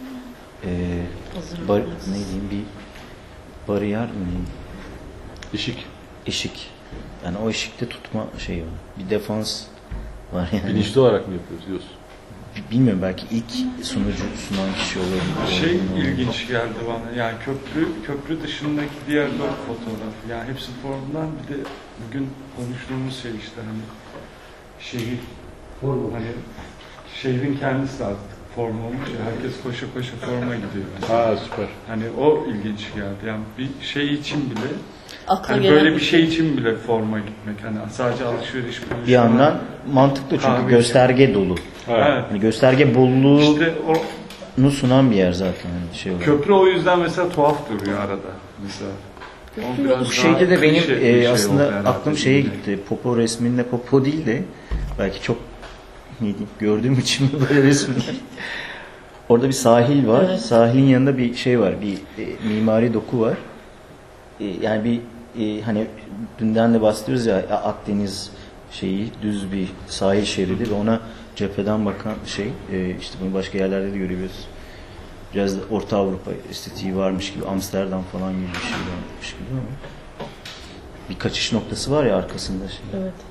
ne diyeyim bir bariyer mi? İşik. Eşik. Yani o eşikte tutma şeyi var. Bir defans var yani. Bilinçli olarak mı yapıyoruz diyorsun? Bilmiyorum belki ilk sunan kişi olabilir. Şey ilginç geldi bana. Yani köprü dışındaki diğer 4 fotoğraf. Yani hepsi formdan bir de bugün konuştuğumuz şey işte hani şehir hani şehrin kendisi artık form olmuş ya. Herkes koşa koşa forma gidiyor. Ha süper. Hani o ilginç geldi. Yani bir şey için bile Akla hani gelen böyle bir şey için bile forma gitmek. Hani sadece alışveriş konuşmak. Bir yandan mantıklı çünkü Kahve gösterge dolu. Evet. Yani gösterge bolluğu İşte o sunan bir yer zaten hani şey olarak. köprü o yüzden mesela tuhaf duruyor arada mesela. O biraz Bu şeyde de benim şey aslında oldu herhalde. aklım şeye gitti. Popo resminde Popo değil de belki çok ne diyeyim gördüğüm için mi böyle resimler. Orada bir sahil var. Evet. Sahilin yanında bir şey var. Bir mimari doku var. Yani bir hani dünden de bahsediyoruz ya Akdeniz şeyi düz bir sahil şeridi ve ona cepheden bakan şey işte bunu başka yerlerde de görüyoruz. Biraz da Orta Avrupa estetiği varmış gibi Amsterdam falan gibi bir şey varmış gibi ama bir kaçış noktası var ya arkasında şey. Evet.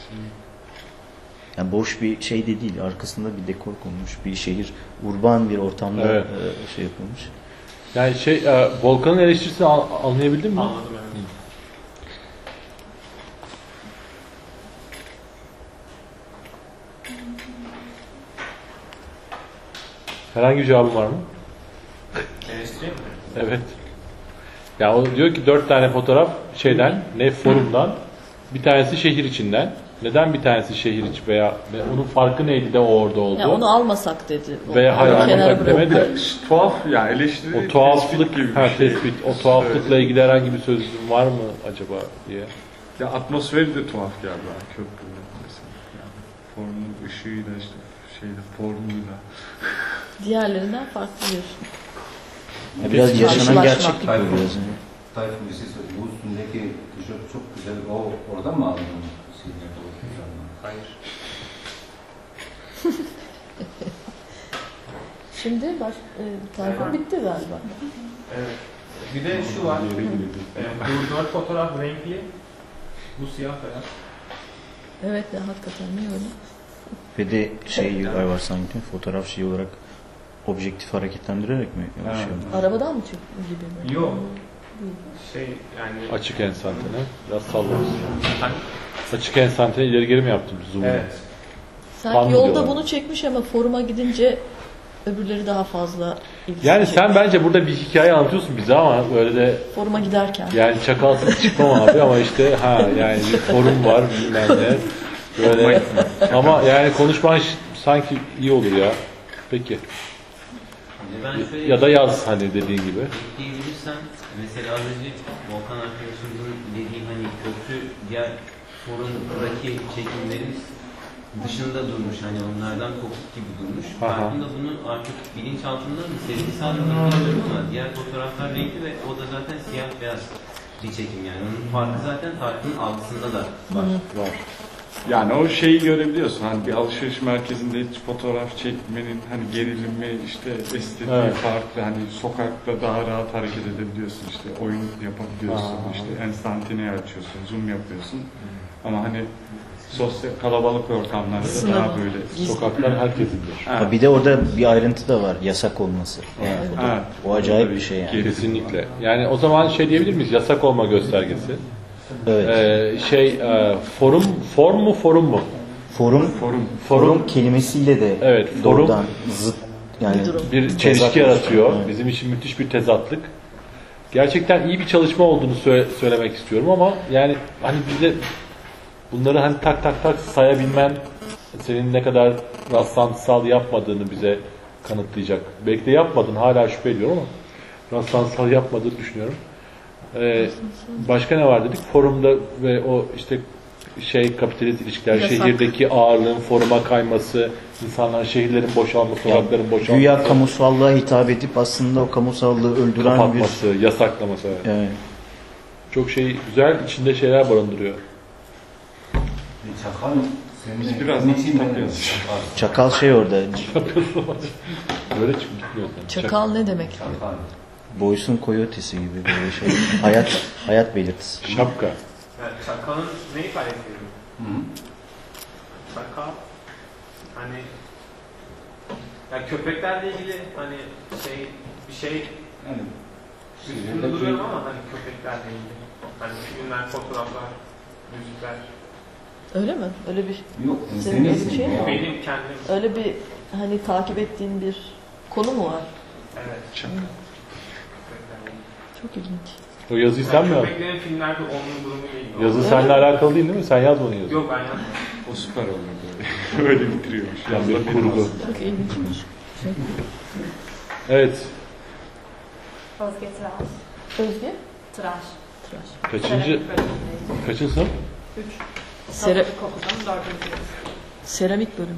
Yani boş bir şey de değil. Arkasında bir dekor konmuş. Bir şehir, urban bir ortamda Evet. şey yapılmış. Yani Volkan'ın eleştirisini anlayabildin mi? Anladım evet. Herhangi bir cevabın var mı? Eleştiri mi? Evet. Ya o diyor ki 4 tane fotoğraf şeyden, forumdan, bir tanesi şehir içinden. Neden bir tanesi şehir içi veya onun farkı neydi de o orada oldu? Ya onu almasak dedi. Veya hayır, Onu kenara almasak demedi. bırakıp. Tuhaf ya eleştiri O tuhaflık gibi bir ha, şey. tespit, o tuhaflıkla ilgili herhangi bir sözün var mı acaba diye. Ya atmosferi de tuhaf geldi bana köprünün mesela. Yani formun ışığıyla işte şeyde formuyla. Diğerlerinden farklı diyorsun. Ya biraz yaşanan Karşılaşma. gerçeklik bu biraz. Yani. Tayfun bir şey söyleyeyim. Bu üstündeki tişört çok güzel. O oradan mı aldın? Hayır. Şimdi Tayfun bitti galiba. Evet. Bir de şu var. Bu 4 fotoğraf renkli. Bu siyah beyaz. Evet ya hakikaten niye öyle? Ve de şey var sanki fotoğraf şey olarak objektif hareketlendirerek mi yapışıyor? Arabadan mı çıktı gibi mi? Yok. Şey yani Açık ensantane, biraz sallamışsın. Açık ensantane ileri geri mi yaptın zoom'u? evet. Sanki Tam yolda diyorlar. bunu çekmiş ama foruma gidince öbürleri daha fazla ilgisini Yani çekmiş. sen bence burada bir hikaye anlatıyorsun bize ama böyle de Foruma giderken. yani çakalsız çıkmam abi ama işte yani bir forum var bilmem ne. Böyle ama yani konuşman sanki iyi olur ya. Peki. Ben şöyle Ya da yaz hani dediğin gibi. diyebilirsem mesela az önce Volkan arkadaşımızın dediği hani köprü diğer forumdaki çekimlerin dışında durmuş hani onlardan kopuk gibi durmuş. Aha. Farkında bunun artık bilinçaltında mı sezgisel mi bilmiyorum ama diğer fotoğraflar renkli ve o da zaten siyah beyaz bir çekim yani. Onun farkı zaten Tayfun'un algısında da var. Var. Yani o şeyi görebiliyorsun hani bir alışveriş merkezinde hiç fotoğraf çekmenin hani gerilimi işte estetiği Evet. farklı hani sokakta daha rahat hareket edebiliyorsun işte oyun yapabiliyorsun işte enstantane açıyorsun zoom yapıyorsun ama hani sosyal kalabalık ortamlarda Sınırlı. daha böyle Sokaklar herkesindir. Ha. Bir de orada bir ayrıntı da var. Yasak olması. Ha. O acayip bir şey yani. Kesinlikle. Yani o zaman şey diyebilir miyiz? Yasak olma göstergesi. Evet. Form mu? Forum kelimesiyle de Evet, forum. doğrudan zıt yani Bir tezat çelişki yaratıyor. Evet. Bizim için müthiş bir tezatlık. Gerçekten iyi bir çalışma olduğunu söylemek istiyorum ama yani hani bize bunları hani tak tak tak sayabilmen senin ne kadar rastlantısal yapmadığını bize kanıtlayacak. Belki de yapmadın hala şüphe ediyorum ama rastlantısal yapmadığını düşünüyorum. Başka ne var dedik? Forumda ve o işte kapitalist ilişkiler, Yasak. şehirdeki ağırlığın foruma kayması, insanlar şehirlerin boşalması, sokakların boşalması, güya kamusallığa hitap edip aslında o kamusallığı öldüren kapatması, yasaklaması. Evet. Evet. Çok güzel, içinde şeyler barındırıyor. Çakal senin Biz biraz niçin kitap böyle yazıyoruz. Çakal şey orada. Böyle çıkıp gitmiyor. Çakal ne demek? Çakal. Boysun koyotesi gibi böyle şey. Hayat belirtisi. Şapka. Yani çakalın ne ifade ediyor? Hı. Çakal hani ya köpeklerle ilgili hani bir şey Yani üstünde duruyorum ama hani köpeklerle ilgili. Hani filmler, fotoğraflar, müzikler. Öyle mi? Öyle bir yok Senin senin öyle isim bir şey mi? ya. Benim kendim. öyle bir hani takip ettiğin bir konu mu var? Evet. Şapka. Çok ilginç. O yazıyı sen mi yazdın? Köpeklerin filmlerde onun durumuyla ilgili. Yazı seninle alakalı değil mi? Sen yazmadın yazıyı. Yok ben yapmadım. O süper oldu böyle. Öyle bitiriyormuş. Yani bir kurgu. Çok ilginçmiş. Evet. Özge Tıraş. Özge? Tıraş. Tıraş. Kaçıncı sınıf? 3. Sera- Okudum. 4. Seramik bölümü.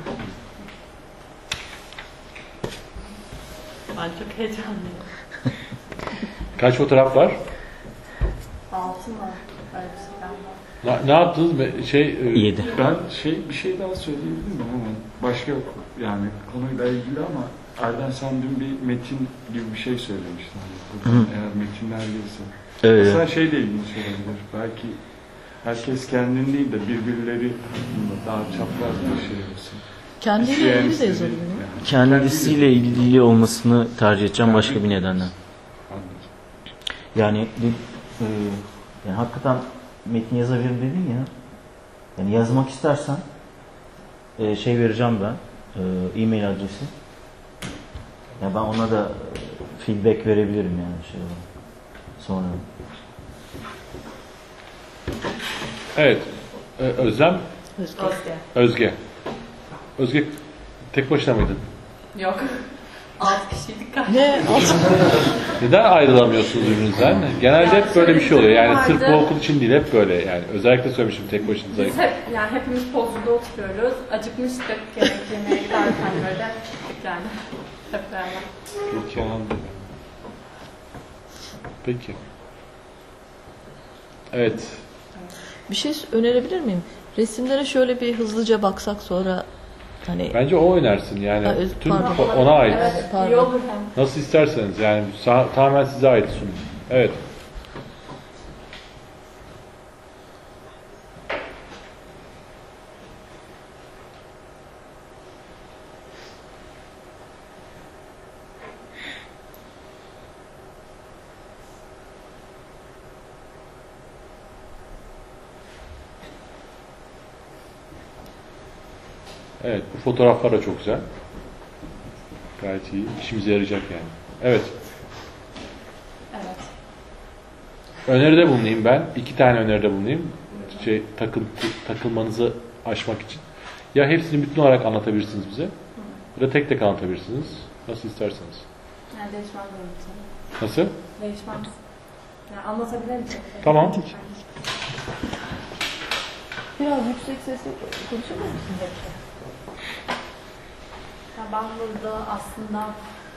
Ben çok heyecanlıyım. Kaç fotoğraf var? 6 mı? Öyle bir şey galiba. Ne yaptınız? 7. Ben bir şey daha söyleyebilir miyim hemen? Başka yani konuyla ilgili ama Erden sen dün bir metin gibi bir şey söylemiştin. Hani burada eğer metinler gelirse. Evet. Mesela şeyle ilgili olabilir. Belki herkes kendini değil de birbirleri hakkında daha çapraz bir şey olsun. Kendiyle ilgili de istediği- yazabilir. yani. Kendisiyle ilgili olmasını tercih edeceğim başka bir nedenle. Anladım. Yani yani hakikaten metin yazabilirim dedin ya. Yani yazmak istersen şey vereceğim ben. E-mail adresi. Yani ben ona da feedback verebilirim yani şey olarak. Sonra. Evet. Özlem, Özge. Özge. Özge tek başına mıydın? Yok. 6 kişiydik galiba. Ne? Neden ayrılamıyorsunuz birbirinizden? Genelde hep böyle bir şey oluyor. Yani sırf bu okul için değil, hep böyle yani. Özellikle söylemişim tek başınıza. Biz hep, yani hepimiz pozunda oturuyoruz. Acıkmıştık yemek yemeye giderken böyle gittik yani. Hep beraber. Peki. Peki. Evet. Bir şey önerebilir miyim? Resimlere şöyle bir hızlıca baksak sonra hani Bence o önersin yani. Ha, Tüm pardon. ona ait. Evet, Pardon. iyi olur hem. Nasıl isterseniz yani tamamen size ait sunum. Evet. Evet, bu fotoğraflar da çok güzel. Gayet iyi. İşimize yarayacak yani. Evet. Evet. Öneride bulunayım ben. 2 tane öneride bulunayım. Takılmanızı aşmak için. Ya hepsini bütün olarak anlatabilirsiniz bize. Ya da tek tek anlatabilirsiniz. Nasıl isterseniz. Yani değişmez benim için. Nasıl? Değişmez. Yani anlatabilirim. Tamam. biraz yüksek sesle konuşur musun? Ya ben burada aslında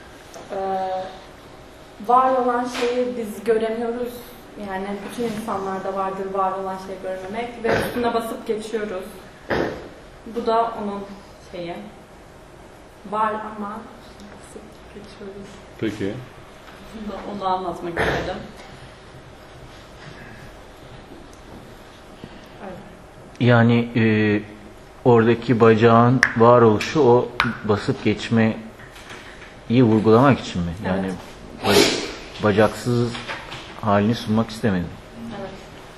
var olan şeyi biz göremiyoruz. Yani bütün insanlarda vardır var olan şeyi görmemek ve üstüne basıp geçiyoruz. Bu da onun şeyi. Var ama basıp geçiyoruz. Peki. Onu anlatmak istedim. Yani oradaki bacağın varoluşu o basıp geçmeyi vurgulamak için mi? Yani bacaksız halini sunmak istemedim. Evet.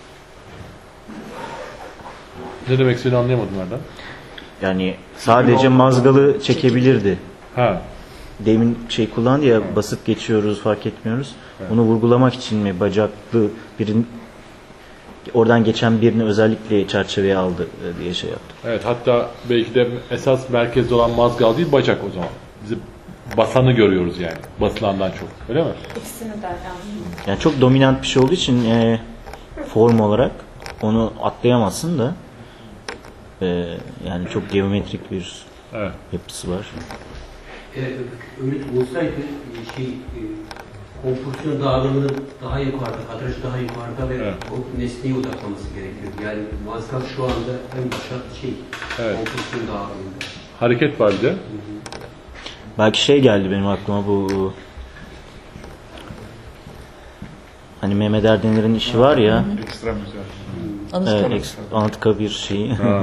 Ne demek istediğini anlayamadım Erdem. Yani sadece mazgalı çekebilirdi. Ha. Demin şey kullandı ya basıp geçiyoruz fark etmiyoruz. Evet. Onu vurgulamak için mi bacaklı birin oradan geçen birini özellikle çerçeveye aldı diye şey yaptım. Evet, hatta belki de esas merkezde olan mazgal değil, bacak o zaman. Bizi basanı görüyoruz yani. Basılandan çok. Öyle mi? İkisini de yani. Yani çok dominant bir şey olduğu için form olarak onu atlayamazsın da yani çok geometrik bir yapısı var. Öyle olsaydı kompresyon dağılımının daha yukarıda, kadrajı daha yukarıda ve Evet. o nesneye odaklaması gerekiyor. Yani mazgal şu anda en başat Evet. kompresyon dağılımında. Hareket var bir de. Belki şey geldi benim aklıma, bu hani Mehmet Erdener'in işi var ya, Ekstra müzel. Anıtkabir şeyi. Ha.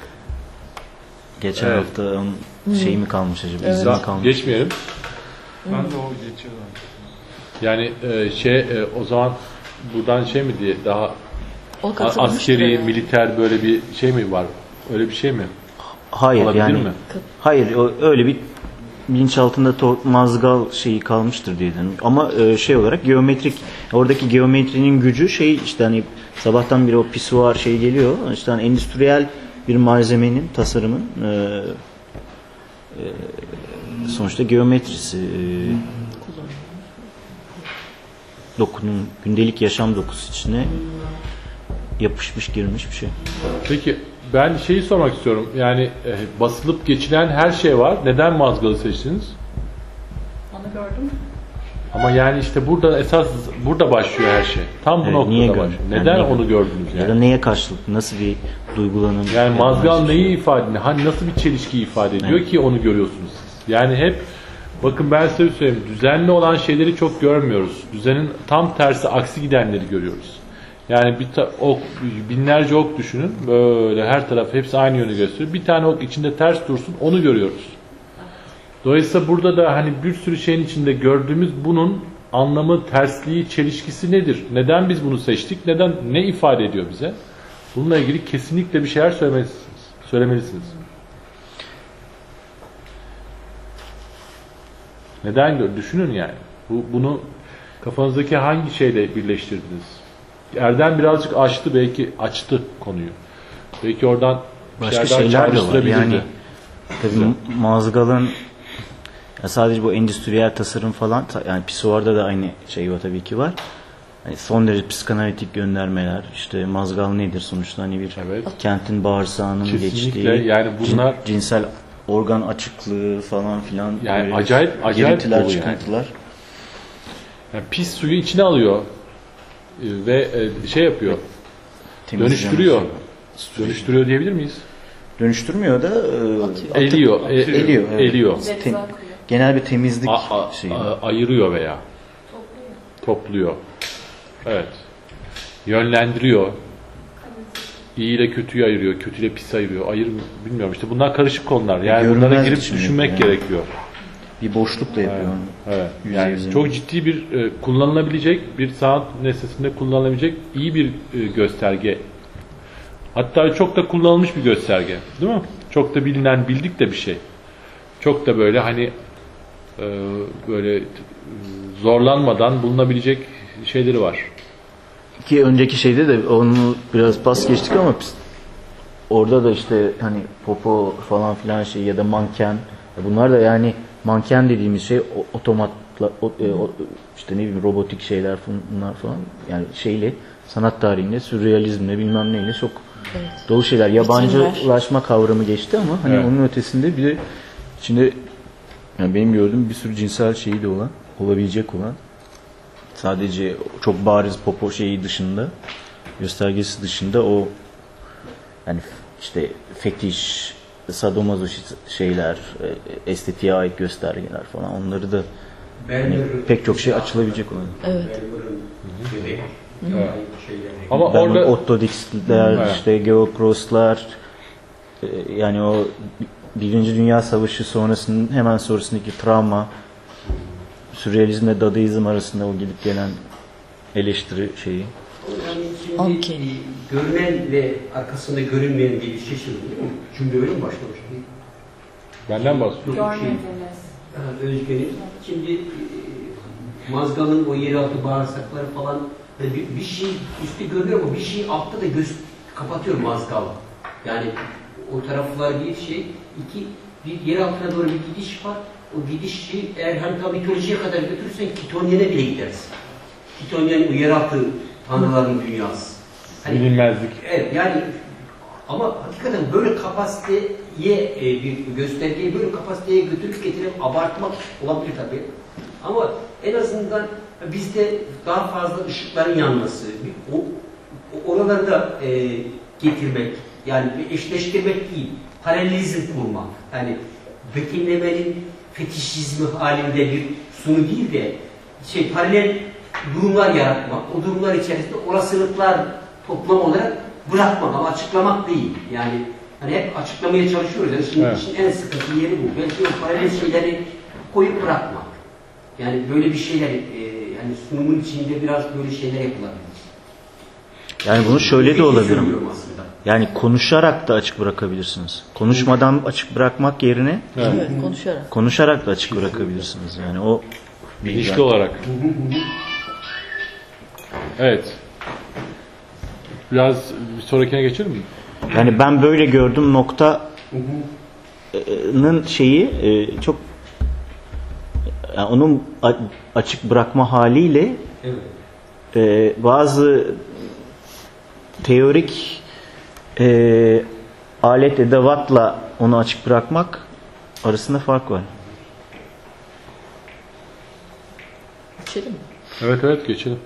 Geçen Evet. hafta onun şeyi mi kalmış acaba? Evet. İzi mi kalmış? Geçmeyelim. Ben de o geçiyorum. Yani o zaman buradan şey mi diye daha O katılmıştır askeri, yani. militer böyle bir şey mi var? Öyle bir şey mi? Hayır Olabilir yani. mi? Hayır, öyle bir bilinç altında mazgal şeyi kalmıştır diye dedim. Ama şey olarak geometrik, oradaki geometrinin gücü şey işte hani sabahtan beri o pisuar şey geliyor. İşte hani endüstriyel bir malzemenin, tasarımın sonuçta geometrisi, dokunun, gündelik yaşam dokusu içine yapışmış, girmiş bir şey. Peki ben şeyi sormak istiyorum. Yani basılıp geçilen her şey var. Neden mazgalı seçtiniz? Onu gördüm. Ama yani işte burada esas burada başlıyor her şey. Tam bu Evet, noktada niye başlıyor. gördün? Neden Yani onu gördünüz Ya da yani? neye karşılık, nasıl bir duygulanım? Yani mazgal bir neyi ifade ediyor? Hani nasıl bir çelişki ifade ediyor Evet. ki onu görüyorsunuz siz? Yani hep bakın ben size söyleyeyim. Düzenli olan şeyleri çok görmüyoruz. Düzenin tam tersi aksi gidenleri görüyoruz. Yani binlerce ok düşünün. Böyle her taraf hepsi aynı yönü gösteriyor. Bir tane ok içinde ters dursun, onu görüyoruz. Dolayısıyla burada da hani bir sürü şeyin içinde gördüğümüz bunun anlamı, tersliği, çelişkisi nedir? Neden biz bunu seçtik? Ne ifade ediyor bize? Bununla ilgili kesinlikle bir şeyler söylemelisiniz. Neden? Düşünün yani. Bunu kafanızdaki hangi şeyle birleştirdiniz? Erdem birazcık açtı konuyu. Belki oradan başka şeyler de var. Yani tabii mazgalın ya sadece bu endüstriyel tasarım falan, yani pisuarda da aynı şey var tabii ki var. Yani son derece psikanalitik göndermeler, işte mazgal nedir sonuçta, hani bir kentin bağırsağının kesinlikle geçtiği, yani bunlar cinsel organ açıklığı falan filan, yani acayip girintiler, dolu çıkıntılar. Yani pis suyu içine alıyor ve şey yapıyor. Dönüştürüyor. Dönüştürüyor diyebilir miyiz? Dönüştürmüyor da eliyor. Eliyor. Genel bir temizlik şeyi. Ayırıyor veya topluyor. Evet. Yönlendiriyor. İyi ile kötüyü ayırıyor. Kötü ile pis ayırıyor. Bilmiyorum işte bunlar karışık konular. Yani bunlara girip düşünmek gerekiyor. Bir boşlukla yapıyor. Evet. Yani çok ciddi bir kullanılabilecek, bir sanat nesnesinde kullanılabilecek iyi bir gösterge. Hatta çok da kullanılmış bir gösterge. Değil mi? Çok da bildik de bir şey. Çok da böyle hani böyle zorlanmadan bulunabilecek şeyleri var. Ki önceki şeyde de onu biraz pas geçtik ama orada da işte hani popo falan filan şey ya da manken, bunlar da yani manken dediğimiz şey otomatla işte ne bileyim robotik şeyler bunlar falan, yani şeyle sanat tarihinde sürrealizmle bilmem neyle çok dolu şeyler. Yabancılaşma kavramı geçti ama hani onun ötesinde bir de içinde yani benim gördüğüm bir sürü cinsel şeyi de olabilecek olan, sadece çok bariz popo şeyi dışında, göstergesi dışında o yani işte fetiş, sadomazoşist şeyler, estetiğe ait göstergeler falan, onları da hani pek çok şey açılabilecek olan. Evet. Ama orada Ottodix'ler, işte Geocross'lar, yani o Birinci Dünya Savaşı sonrasının hemen sonrasındaki travma, sürrealizmle dadaizm arasında o gidip gelen eleştiri şeyi. Yani şimdi görünen ve arkasında görünmeyen diye bir şey söylüyor değil mi? Cümle öyle mi başlamış? benden bahsediyor. Görmediğiniz. Özge'nin. Şimdi mazgalın o yeraltı bağırsakları falan bir şey üstte görünüyor ama bir şey altta da kapatıyor mazgal. Yani o taraflar bir şey. Bir yer altına doğru bir gidiş var. O gidişi eğer hani tam mitolojiye kadar götürürsen Kitonyen'e bile gideriz. Kitonyen o yeraltı tanrıların dünyası. Hani, Bilinmezlik. Evet yani ama hakikaten böyle kapasiteye bir göstergeyi böyle kapasiteye götürüp getirip abartmak olabilir tabii. Ama en azından bizde daha fazla ışıkların yanması, oraları da getirmek, yani bir eşleştirmek değil, paralelizm kurmak. Yani betimlemenin fetişizmi halinde bir sunu değil de paralel durumlar yaratmak, o durumlar içerisinde olasılıklar toplam olarak bırakmak ama açıklamak değil. Yani hani hep açıklamaya çalışıyoruz. Yani şimdi evet. işin en sıkıntı yeri bu. Belki o paralel şeyleri koyup bırakmak. Yani böyle bir şeyler, yani sunumun içinde biraz böyle şeyler yapılabilir. Yani bunu şöyle de olabilir. Yani konuşarak da açık bırakabilirsiniz. Konuşmadan açık bırakmak yerine Evet, konuşarak da açık bırakabilirsiniz. Yani o bilinçli olarak. Evet. Biraz bir sonrakine geçelim mi? Yani ben böyle gördüm noktanın şeyi çok yani onun açık bırakma haliyle bazı teorik alet edevatla onu açık bırakmak arasında fark var. Geçelim mi? Evet geçelim.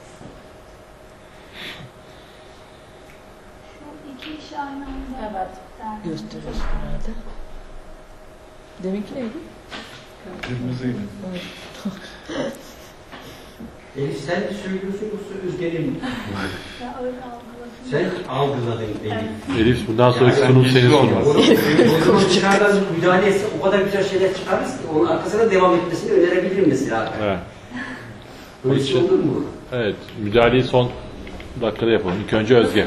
İki işi aynı anda. Evet. Gösteriyoruz nerede? Deminki neydi? Kırmızıydı. Evet. Elif sen söylüyorsun yoksa Özge'nin Ya öyle algıladım. sen algıladın Elif. Elif bundan sonraki sunum senin sunumun. Onun dışarıdan müdahale etse o kadar güzel şeyler çıkarırız ki onun arkasına devam etmesini önerebilirim mesela. Evet. Böyle şey olur mu? Evet. Müdahaleyi son dakikada yapalım. İlk önce Özge.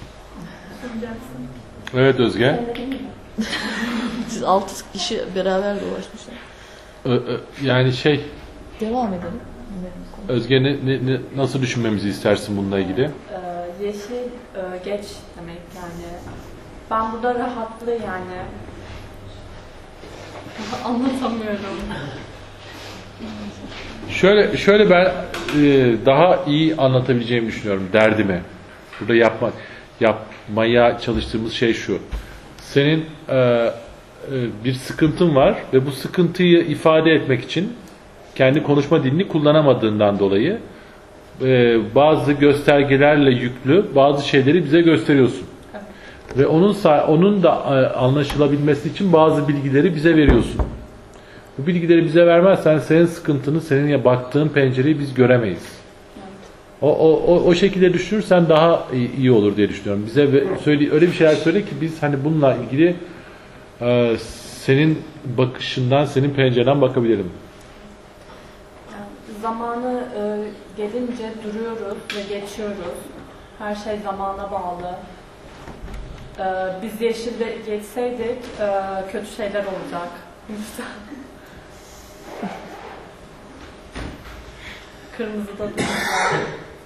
Evet Özge. Siz 6 kişi beraber dolaşmışlar. Yani Devam edelim. Özge nasıl düşünmemizi istersin bununla ilgili? Yeşil geç demek yani. Ben burada rahatlı yani. Anlatamıyorum. Şöyle ben daha iyi anlatabileceğimi düşünüyorum derdimi. Burada yapmaya çalıştığımız şey şu. Senin bir sıkıntın var ve bu sıkıntıyı ifade etmek için kendi konuşma dilini kullanamadığından dolayı bazı göstergelerle yüklü bazı şeyleri bize gösteriyorsun. Evet. Ve onun da anlaşılabilmesi için bazı bilgileri bize veriyorsun. Bu bilgileri bize vermezsen senin sıkıntını, senin baktığın pencereyi biz göremeyiz. Evet. O şekilde düşünürsen daha iyi olur diye düşünüyorum. Bize öyle bir şeyler söyle ki biz hani bununla ilgili senin bakışından, senin pencereden bakabilelim. Zamanı gelince duruyoruz ve geçiyoruz. Her şey zamana bağlı. Biz yeşilde geçseydik kötü şeyler olacak. Kırmızıda duracak.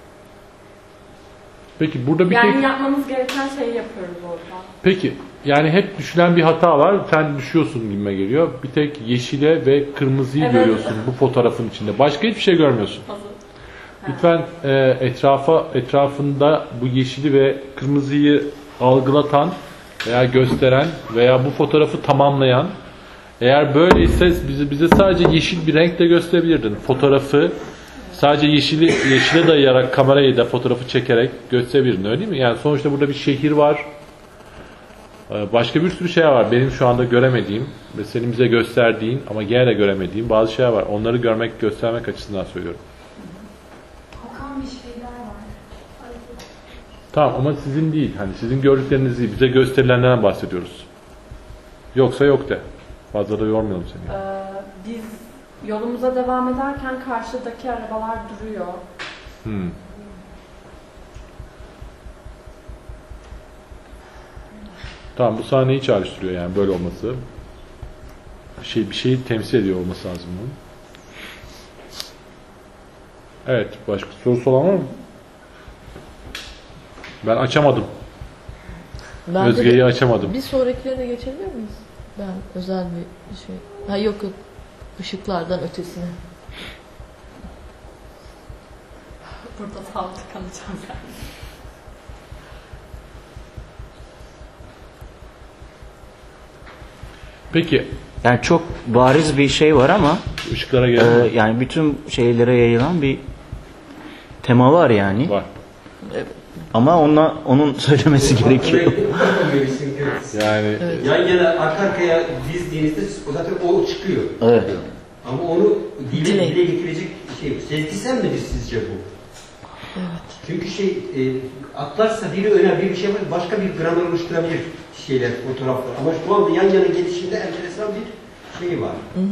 Peki burada bir yani yapmamız gereken şeyi yapıyoruz orada. Peki yani hep düşülen bir hata var. Sen düşüyorsun gibime geliyor. Bir tek yeşile ve kırmızıyı görüyorsun bu fotoğrafın içinde. Başka hiçbir şey görmüyorsun. Lütfen etrafında bu yeşili ve kırmızıyı algılatan veya gösteren veya bu fotoğrafı tamamlayan, eğer böyleyse bize sadece yeşil bir renkle gösterebilirdin. Fotoğrafı sadece yeşile dayayarak kamerayı da fotoğrafı çekerek gösterebilirdin, öyle değil mi? Yani sonuçta burada bir şehir var. Başka bir sürü şey var. Benim şu anda göremediğim ve senin bize gösterdiğin ama gene de göremediğim bazı şeyler var. Onları görmek, göstermek açısından söylüyorum. Kokan bir şeyler var. Tamam ama sizin değil. Hani sizin gördükleriniz değil. Bize gösterilenlerden bahsediyoruz. Yoksa yok de. Fazla da yormayalım seni. Biz yolumuza devam ederken karşıdaki arabalar duruyor. Tamam, bu sahneyi çağrıştırıyor yani böyle olması. Bir şeyi temsil ediyor olması lazım bunun. Evet, başka sorusu olan var mı? Ben açamadım. Özge'yi açamadım. Bir sonrakilerine geçebilir miyiz? Ben özel bir şey. Ha yok. Işıklardan ötesine. Burada tam tıkanacağım ben. Peki. Yani çok bariz bir şey var ama Işıklara gelelim. yani bütün şeylere yayılan bir tema var yani. Var. Ama onun söylemesi gerekiyor. Yani Yan yana arka arkaya dizdiğinizde zaten o çıkıyor. Evet. Ama onu dile Dile. getirecek şey, sezgisel midir sizce bu? Evet. Çünkü atlarsa dili önemli bir şey var, başka bir gramer oluşturabilir şeyler, fotoğraflar. Ama şu anda yan yana gelişinde enteresan bir şey var.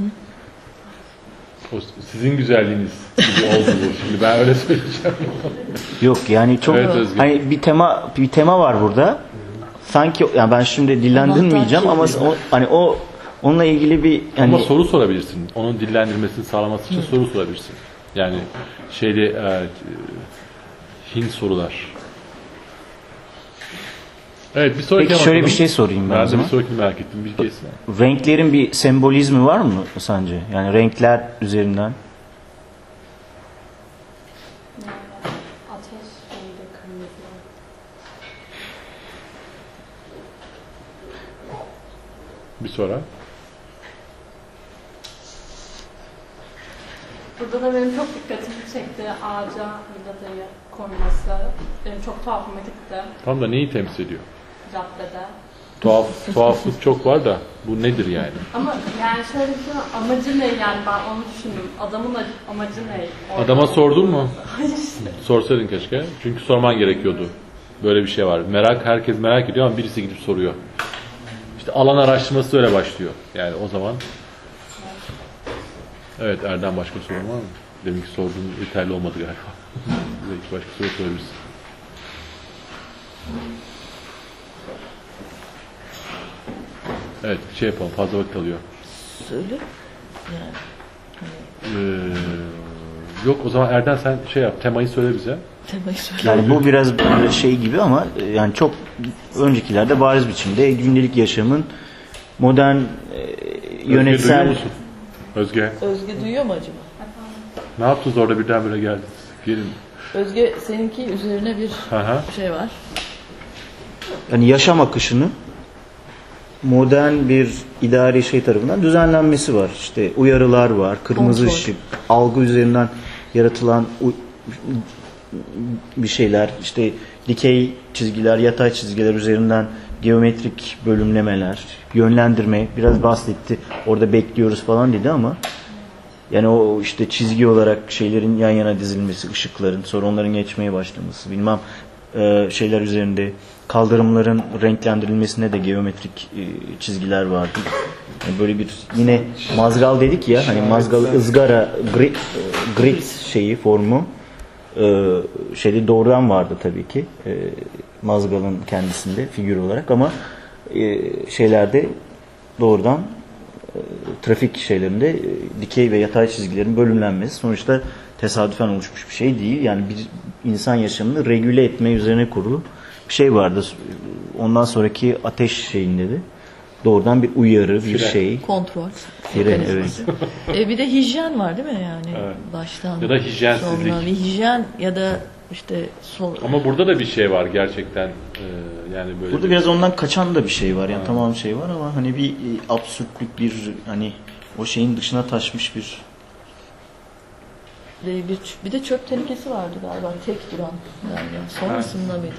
o sizin güzelliğiniz gibi oldu bu. Şimdi ben öyle söyleyeceğim. Yok yani çok Evet, Özgür. hani bir tema var burada. Sanki yani ben şimdi dillendirmeyeceğim ama onunla ilgili bir yani Ama soru sorabilirsin. Onun dillendirmesini sağlaması için soru sorabilirsin. Yani Hint sorular. Evet, bir sonraki Peki şöyle bir şey sorayım ben o Ben de bir zaman. sonrakini merak ettim. Bir kesin. Renklerin bir sembolizmi var mı sence? Yani renkler üzerinden. Ateş şeyde kırmızı. Bir sonra. Burada da benim çok dikkatimi çekti ağaca villadayı koyması. Benim çok tuhafıma gitti Tam da neyi temsil ediyor? caddede. Tuhaflık çok var da bu nedir yani? Ama yani şöyle bir şey var, amacı ne yani ben onu düşündüm. Adamın amacı ne? Orada Adama sordun mu? Hayır. Sorsaydın keşke. Çünkü sorman gerekiyordu. Böyle bir şey var. Herkes merak ediyor ama birisi gidip soruyor. İşte alan araştırması öyle başlıyor. Yani o zaman. Evet, Erdem, başka sorun var mı? Deminki sorduğun yeterli olmadı galiba. Belki başka soru sorabilirsin. Evet, şey yapalım, fazla vakit alıyor. Söyle. Yani Yok, o zaman Erdem sen şey yap, temayı söyle bize. temayı söyle. Yani bu biraz şey gibi ama yani çok öncekilerde bariz biçimde gündelik yaşamın modern Özge duyuyor yönetsel musun? Özge. Özge duyuyor mu acaba? Ne yaptınız orada, birden böyle geldiniz? Gelin. Özge seninki üzerine bir şey var. yani yaşam akışını modern bir idari şey tarafından düzenlenmesi var. İşte uyarılar var, kırmızı Kontrol. ışık, algı üzerinden yaratılan bir şeyler, işte dikey çizgiler, yatay çizgiler üzerinden geometrik bölümlemeler, yönlendirme, biraz bahsetti. Orada bekliyoruz falan dedi ama yani o işte çizgi olarak şeylerin yan yana dizilmesi, ışıkların, sonra onların geçmeye başlaması, bilmem şeyler üzerinde kaldırımların renklendirilmesine de geometrik çizgiler vardı. Yani böyle bir yine mazgal dedik ya, hani mazgal ızgara grid şeyi formu şeyde doğrudan vardı tabii ki mazgalın kendisinde figür olarak ama şeylerde doğrudan trafik şeylerinde dikey ve yatay çizgilerin bölümlenmesi sonuçta tesadüfen oluşmuş bir şey değil. Yani bir insan yaşamını regüle etme üzerine kurulu bir şey vardı. Ondan sonraki ateş şeyinde de doğrudan bir uyarı, bir şey. Kontrol. Fire, evet. Bir de hijyen var değil mi yani? Evet. Baştan. Ya da hijyensizlik. Sonra bir hijyen ya da işte Ama burada da bir şey var gerçekten. Yani böyle. Burada biraz ondan kaçan da bir şey var. Yani tamam şey var ama hani bir absürtlük, bir hani o şeyin dışına taşmış bir bir de çöp tenekesi vardı galiba tek duran galiba. Sonrasında mıydı?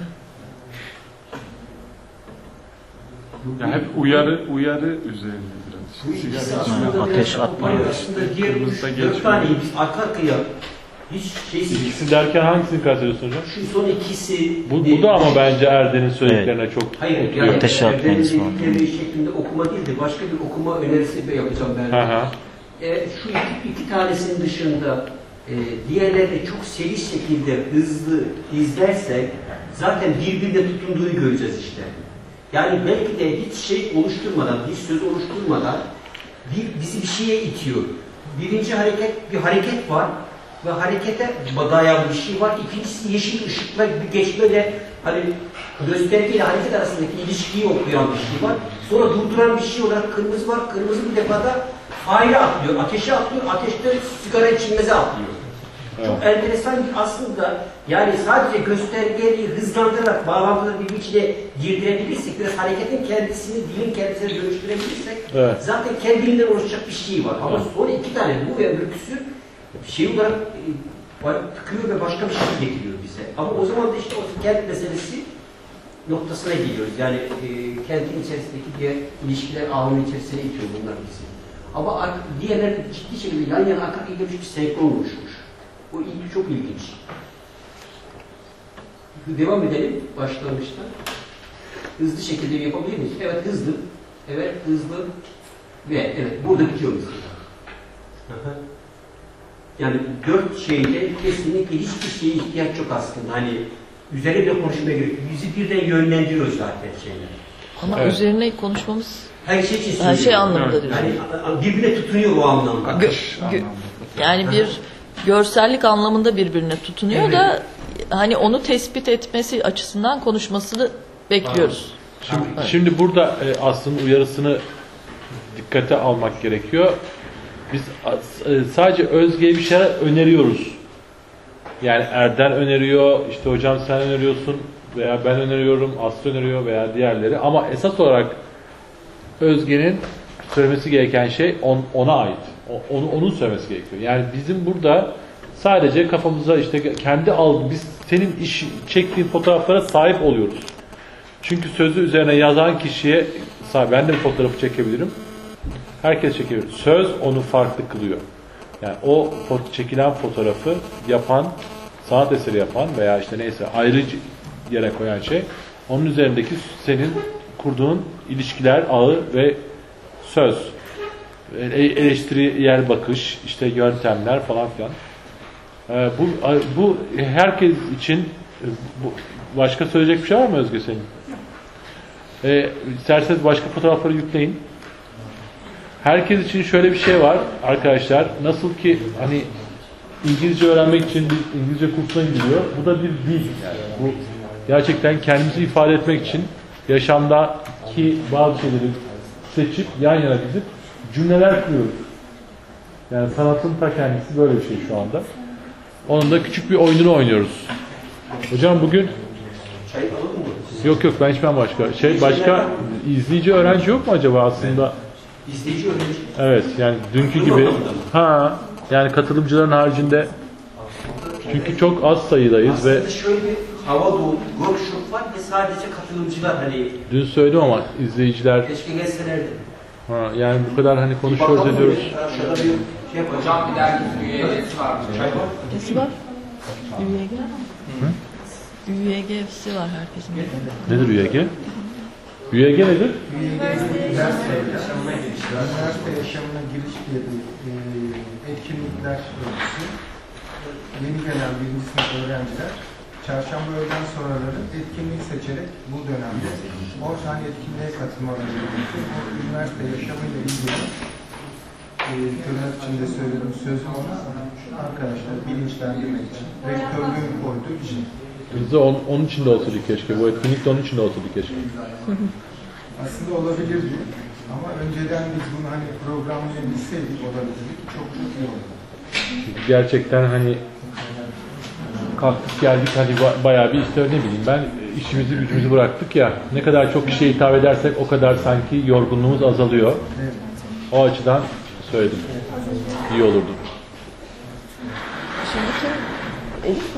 Yani hep uyarı üzerinde biraz. Bu ikisi Sigara aslında içme, ateş atma. aslında diğer Kırmızıda 4 geçmiyor. taneyi biz arka arkaya hiç şeysiz. İkisi derken hangisini kastediyorsun hocam? Şu son ikisi... Bu da ama bence Erden'in söylediklerine çok Hayır, oturuyor. yani Ateşe atmayız falan. dedikleri şeklinde okuma değil de başka bir okuma önerisi de yapacağım ben. Şu iki tanesinin dışında diğerlerini çok seri şekilde hızlı izlersek zaten birbirine tutunduğunu göreceğiz işte. Yani belki de hiç şey oluşturmadan, hiç söz oluşturmadan bizi bir şeye itiyor. Birinci bir hareket var ve harekete dayalı bir şey var. İkincisi yeşil ışıkla bir geçmeyle hani göstergeyle hareket arasındaki ilişkiyi okuyan bir şey var. Sonra durduran bir şey olarak kırmızı var. Kırmızı bir defada fire atlıyor, ateşe atlıyor, ateşte sigara içilmeze atlıyor. Çok enteresan aslında, yani sadece göstergeleri hızlandırarak bağlantıları birbirine girdirebilirsek, biraz hareketin kendisini, dilin kendisine dönüştürebilirsek zaten kendiliğinden oluşacak bir şey var. Ama sonra iki tane bu ve öbürküsü şey olarak tıkıyor ve başka bir şey getiriyor bize. Ama o zaman da işte o kent meselesi noktasına geliyoruz. Yani kentin içerisindeki diğer ilişkiler ağının içerisine itiyor bunlar bizi. Ama diğerler ciddi şekilde yan yana akıp ilginç bir senkron oluşmuş. O ilgi çok ilginç. Devam edelim başlangıçtan. Hızlı şekilde yapabilir miyiz? Evet hızlı. Evet hızlı. Ve evet burada bitiyor mesela. Yani 4 şeyde kesinlikle hiçbir şeye ihtiyaç yok aslında. Hani üzerine bile konuşmaya gerek yok. Yüzü birden yönlendiriyor zaten şeyler. Ama üzerine konuşmamız her şey için her şey anlamında diyor. Yani birbirine tutunuyor o anlamda. Yani bir görsellik anlamında birbirine tutunuyor da hani onu tespit etmesi açısından konuşmasını bekliyoruz. Şimdi burada aslında uyarısını dikkate almak gerekiyor. Biz sadece Özge'ye bir şeyler öneriyoruz. Yani Erdem öneriyor, işte hocam sen öneriyorsun veya ben öneriyorum, Aslı öneriyor veya diğerleri. Ama esas olarak Özge'nin söylemesi gereken şey ona ait. Onun söylemesi gerekiyor. Yani bizim burada sadece kafamıza işte kendi biz senin çektiğin fotoğraflara sahip oluyoruz. Çünkü sözü üzerine yazan kişiye ben de bir fotoğrafı çekebilirim. Herkes çekebilir. Söz onu farklı kılıyor. Yani o çekilen fotoğrafı yapan, sanat eseri yapan veya işte neyse ayrı yere koyan şey, onun üzerindeki senin kurduğun ilişkiler, ağı ve söz, eleştirel bakış, işte yöntemler falan filan. Bu herkes için başka söyleyecek bir şey var mı Özge senin? İsterseniz başka fotoğrafları yükleyin. Herkes için şöyle bir şey var arkadaşlar. Nasıl ki hani İngilizce öğrenmek için bir İngilizce kursuna gidiyor. Bu da bir dil. Yani bu gerçekten kendimizi ifade etmek için yaşamdaki bazı şeyleri seçip yan yana dizip cümleler kuruyoruz. Yani sanatın ta kendisi böyle bir şey şu anda. Onun da küçük bir oyununu oynuyoruz. Hocam bugün yok ben içmem başka izleyici öğrenci yok mu acaba aslında? İzleyici öğrenci. Evet yani dünkü gibi. Yani katılımcıların haricinde çünkü çok az sayıdayız aslında ve şöyle bir hava dolu workshop var ve sadece katılımcılar hani dün söyledim ama izleyiciler keşke gelselerdi. Yani bu kadar hani konuşuyoruz ediyoruz. Hocam bir dergi üyesi var. Nesi var? UYG. UYG'si var herkesin. Nedir UYG? UYG nedir? Üniversite yaşamına giriş diye bir etkinlikler örgüsü. Yeni gelen birinci sınıf öğrenciler çarşamba öğleden sonraları etkinlik seçerek bu dönemde orijinal etkinliğe katılmaları gerekiyor. Bu üniversite yaşamıyla ilgili tırnak içinde söyledim sözüm ona arkadaşlar bilinçlendirmek için rektörlüğün koyduğu bir şey. Biz de onun için de olsaydı keşke. Bu etkinlik de onun için de olsaydı keşke. Aslında olabilirdi. Ama önceden biz bunu hani programlayabilseydik olabilirdik. Çok iyi oldu. Çünkü gerçekten hani kalktık geldik hani bayağı bir işte ne bileyim ben işimizi gücümüzü bıraktık ya ne kadar çok kişiye hitap edersek o kadar sanki yorgunluğumuz azalıyor. Evet. O açıdan söyledim. İyi olurdu. Şimdi kim? Elif mi?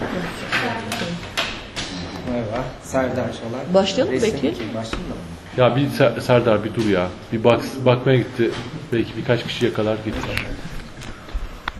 Merhaba. Serdar Şolar. Başlayalım mı peki? Başlayalım. Ya bir Serdar bir dur ya. Bir bakmaya gitti. Belki birkaç kişi yakalar gitti.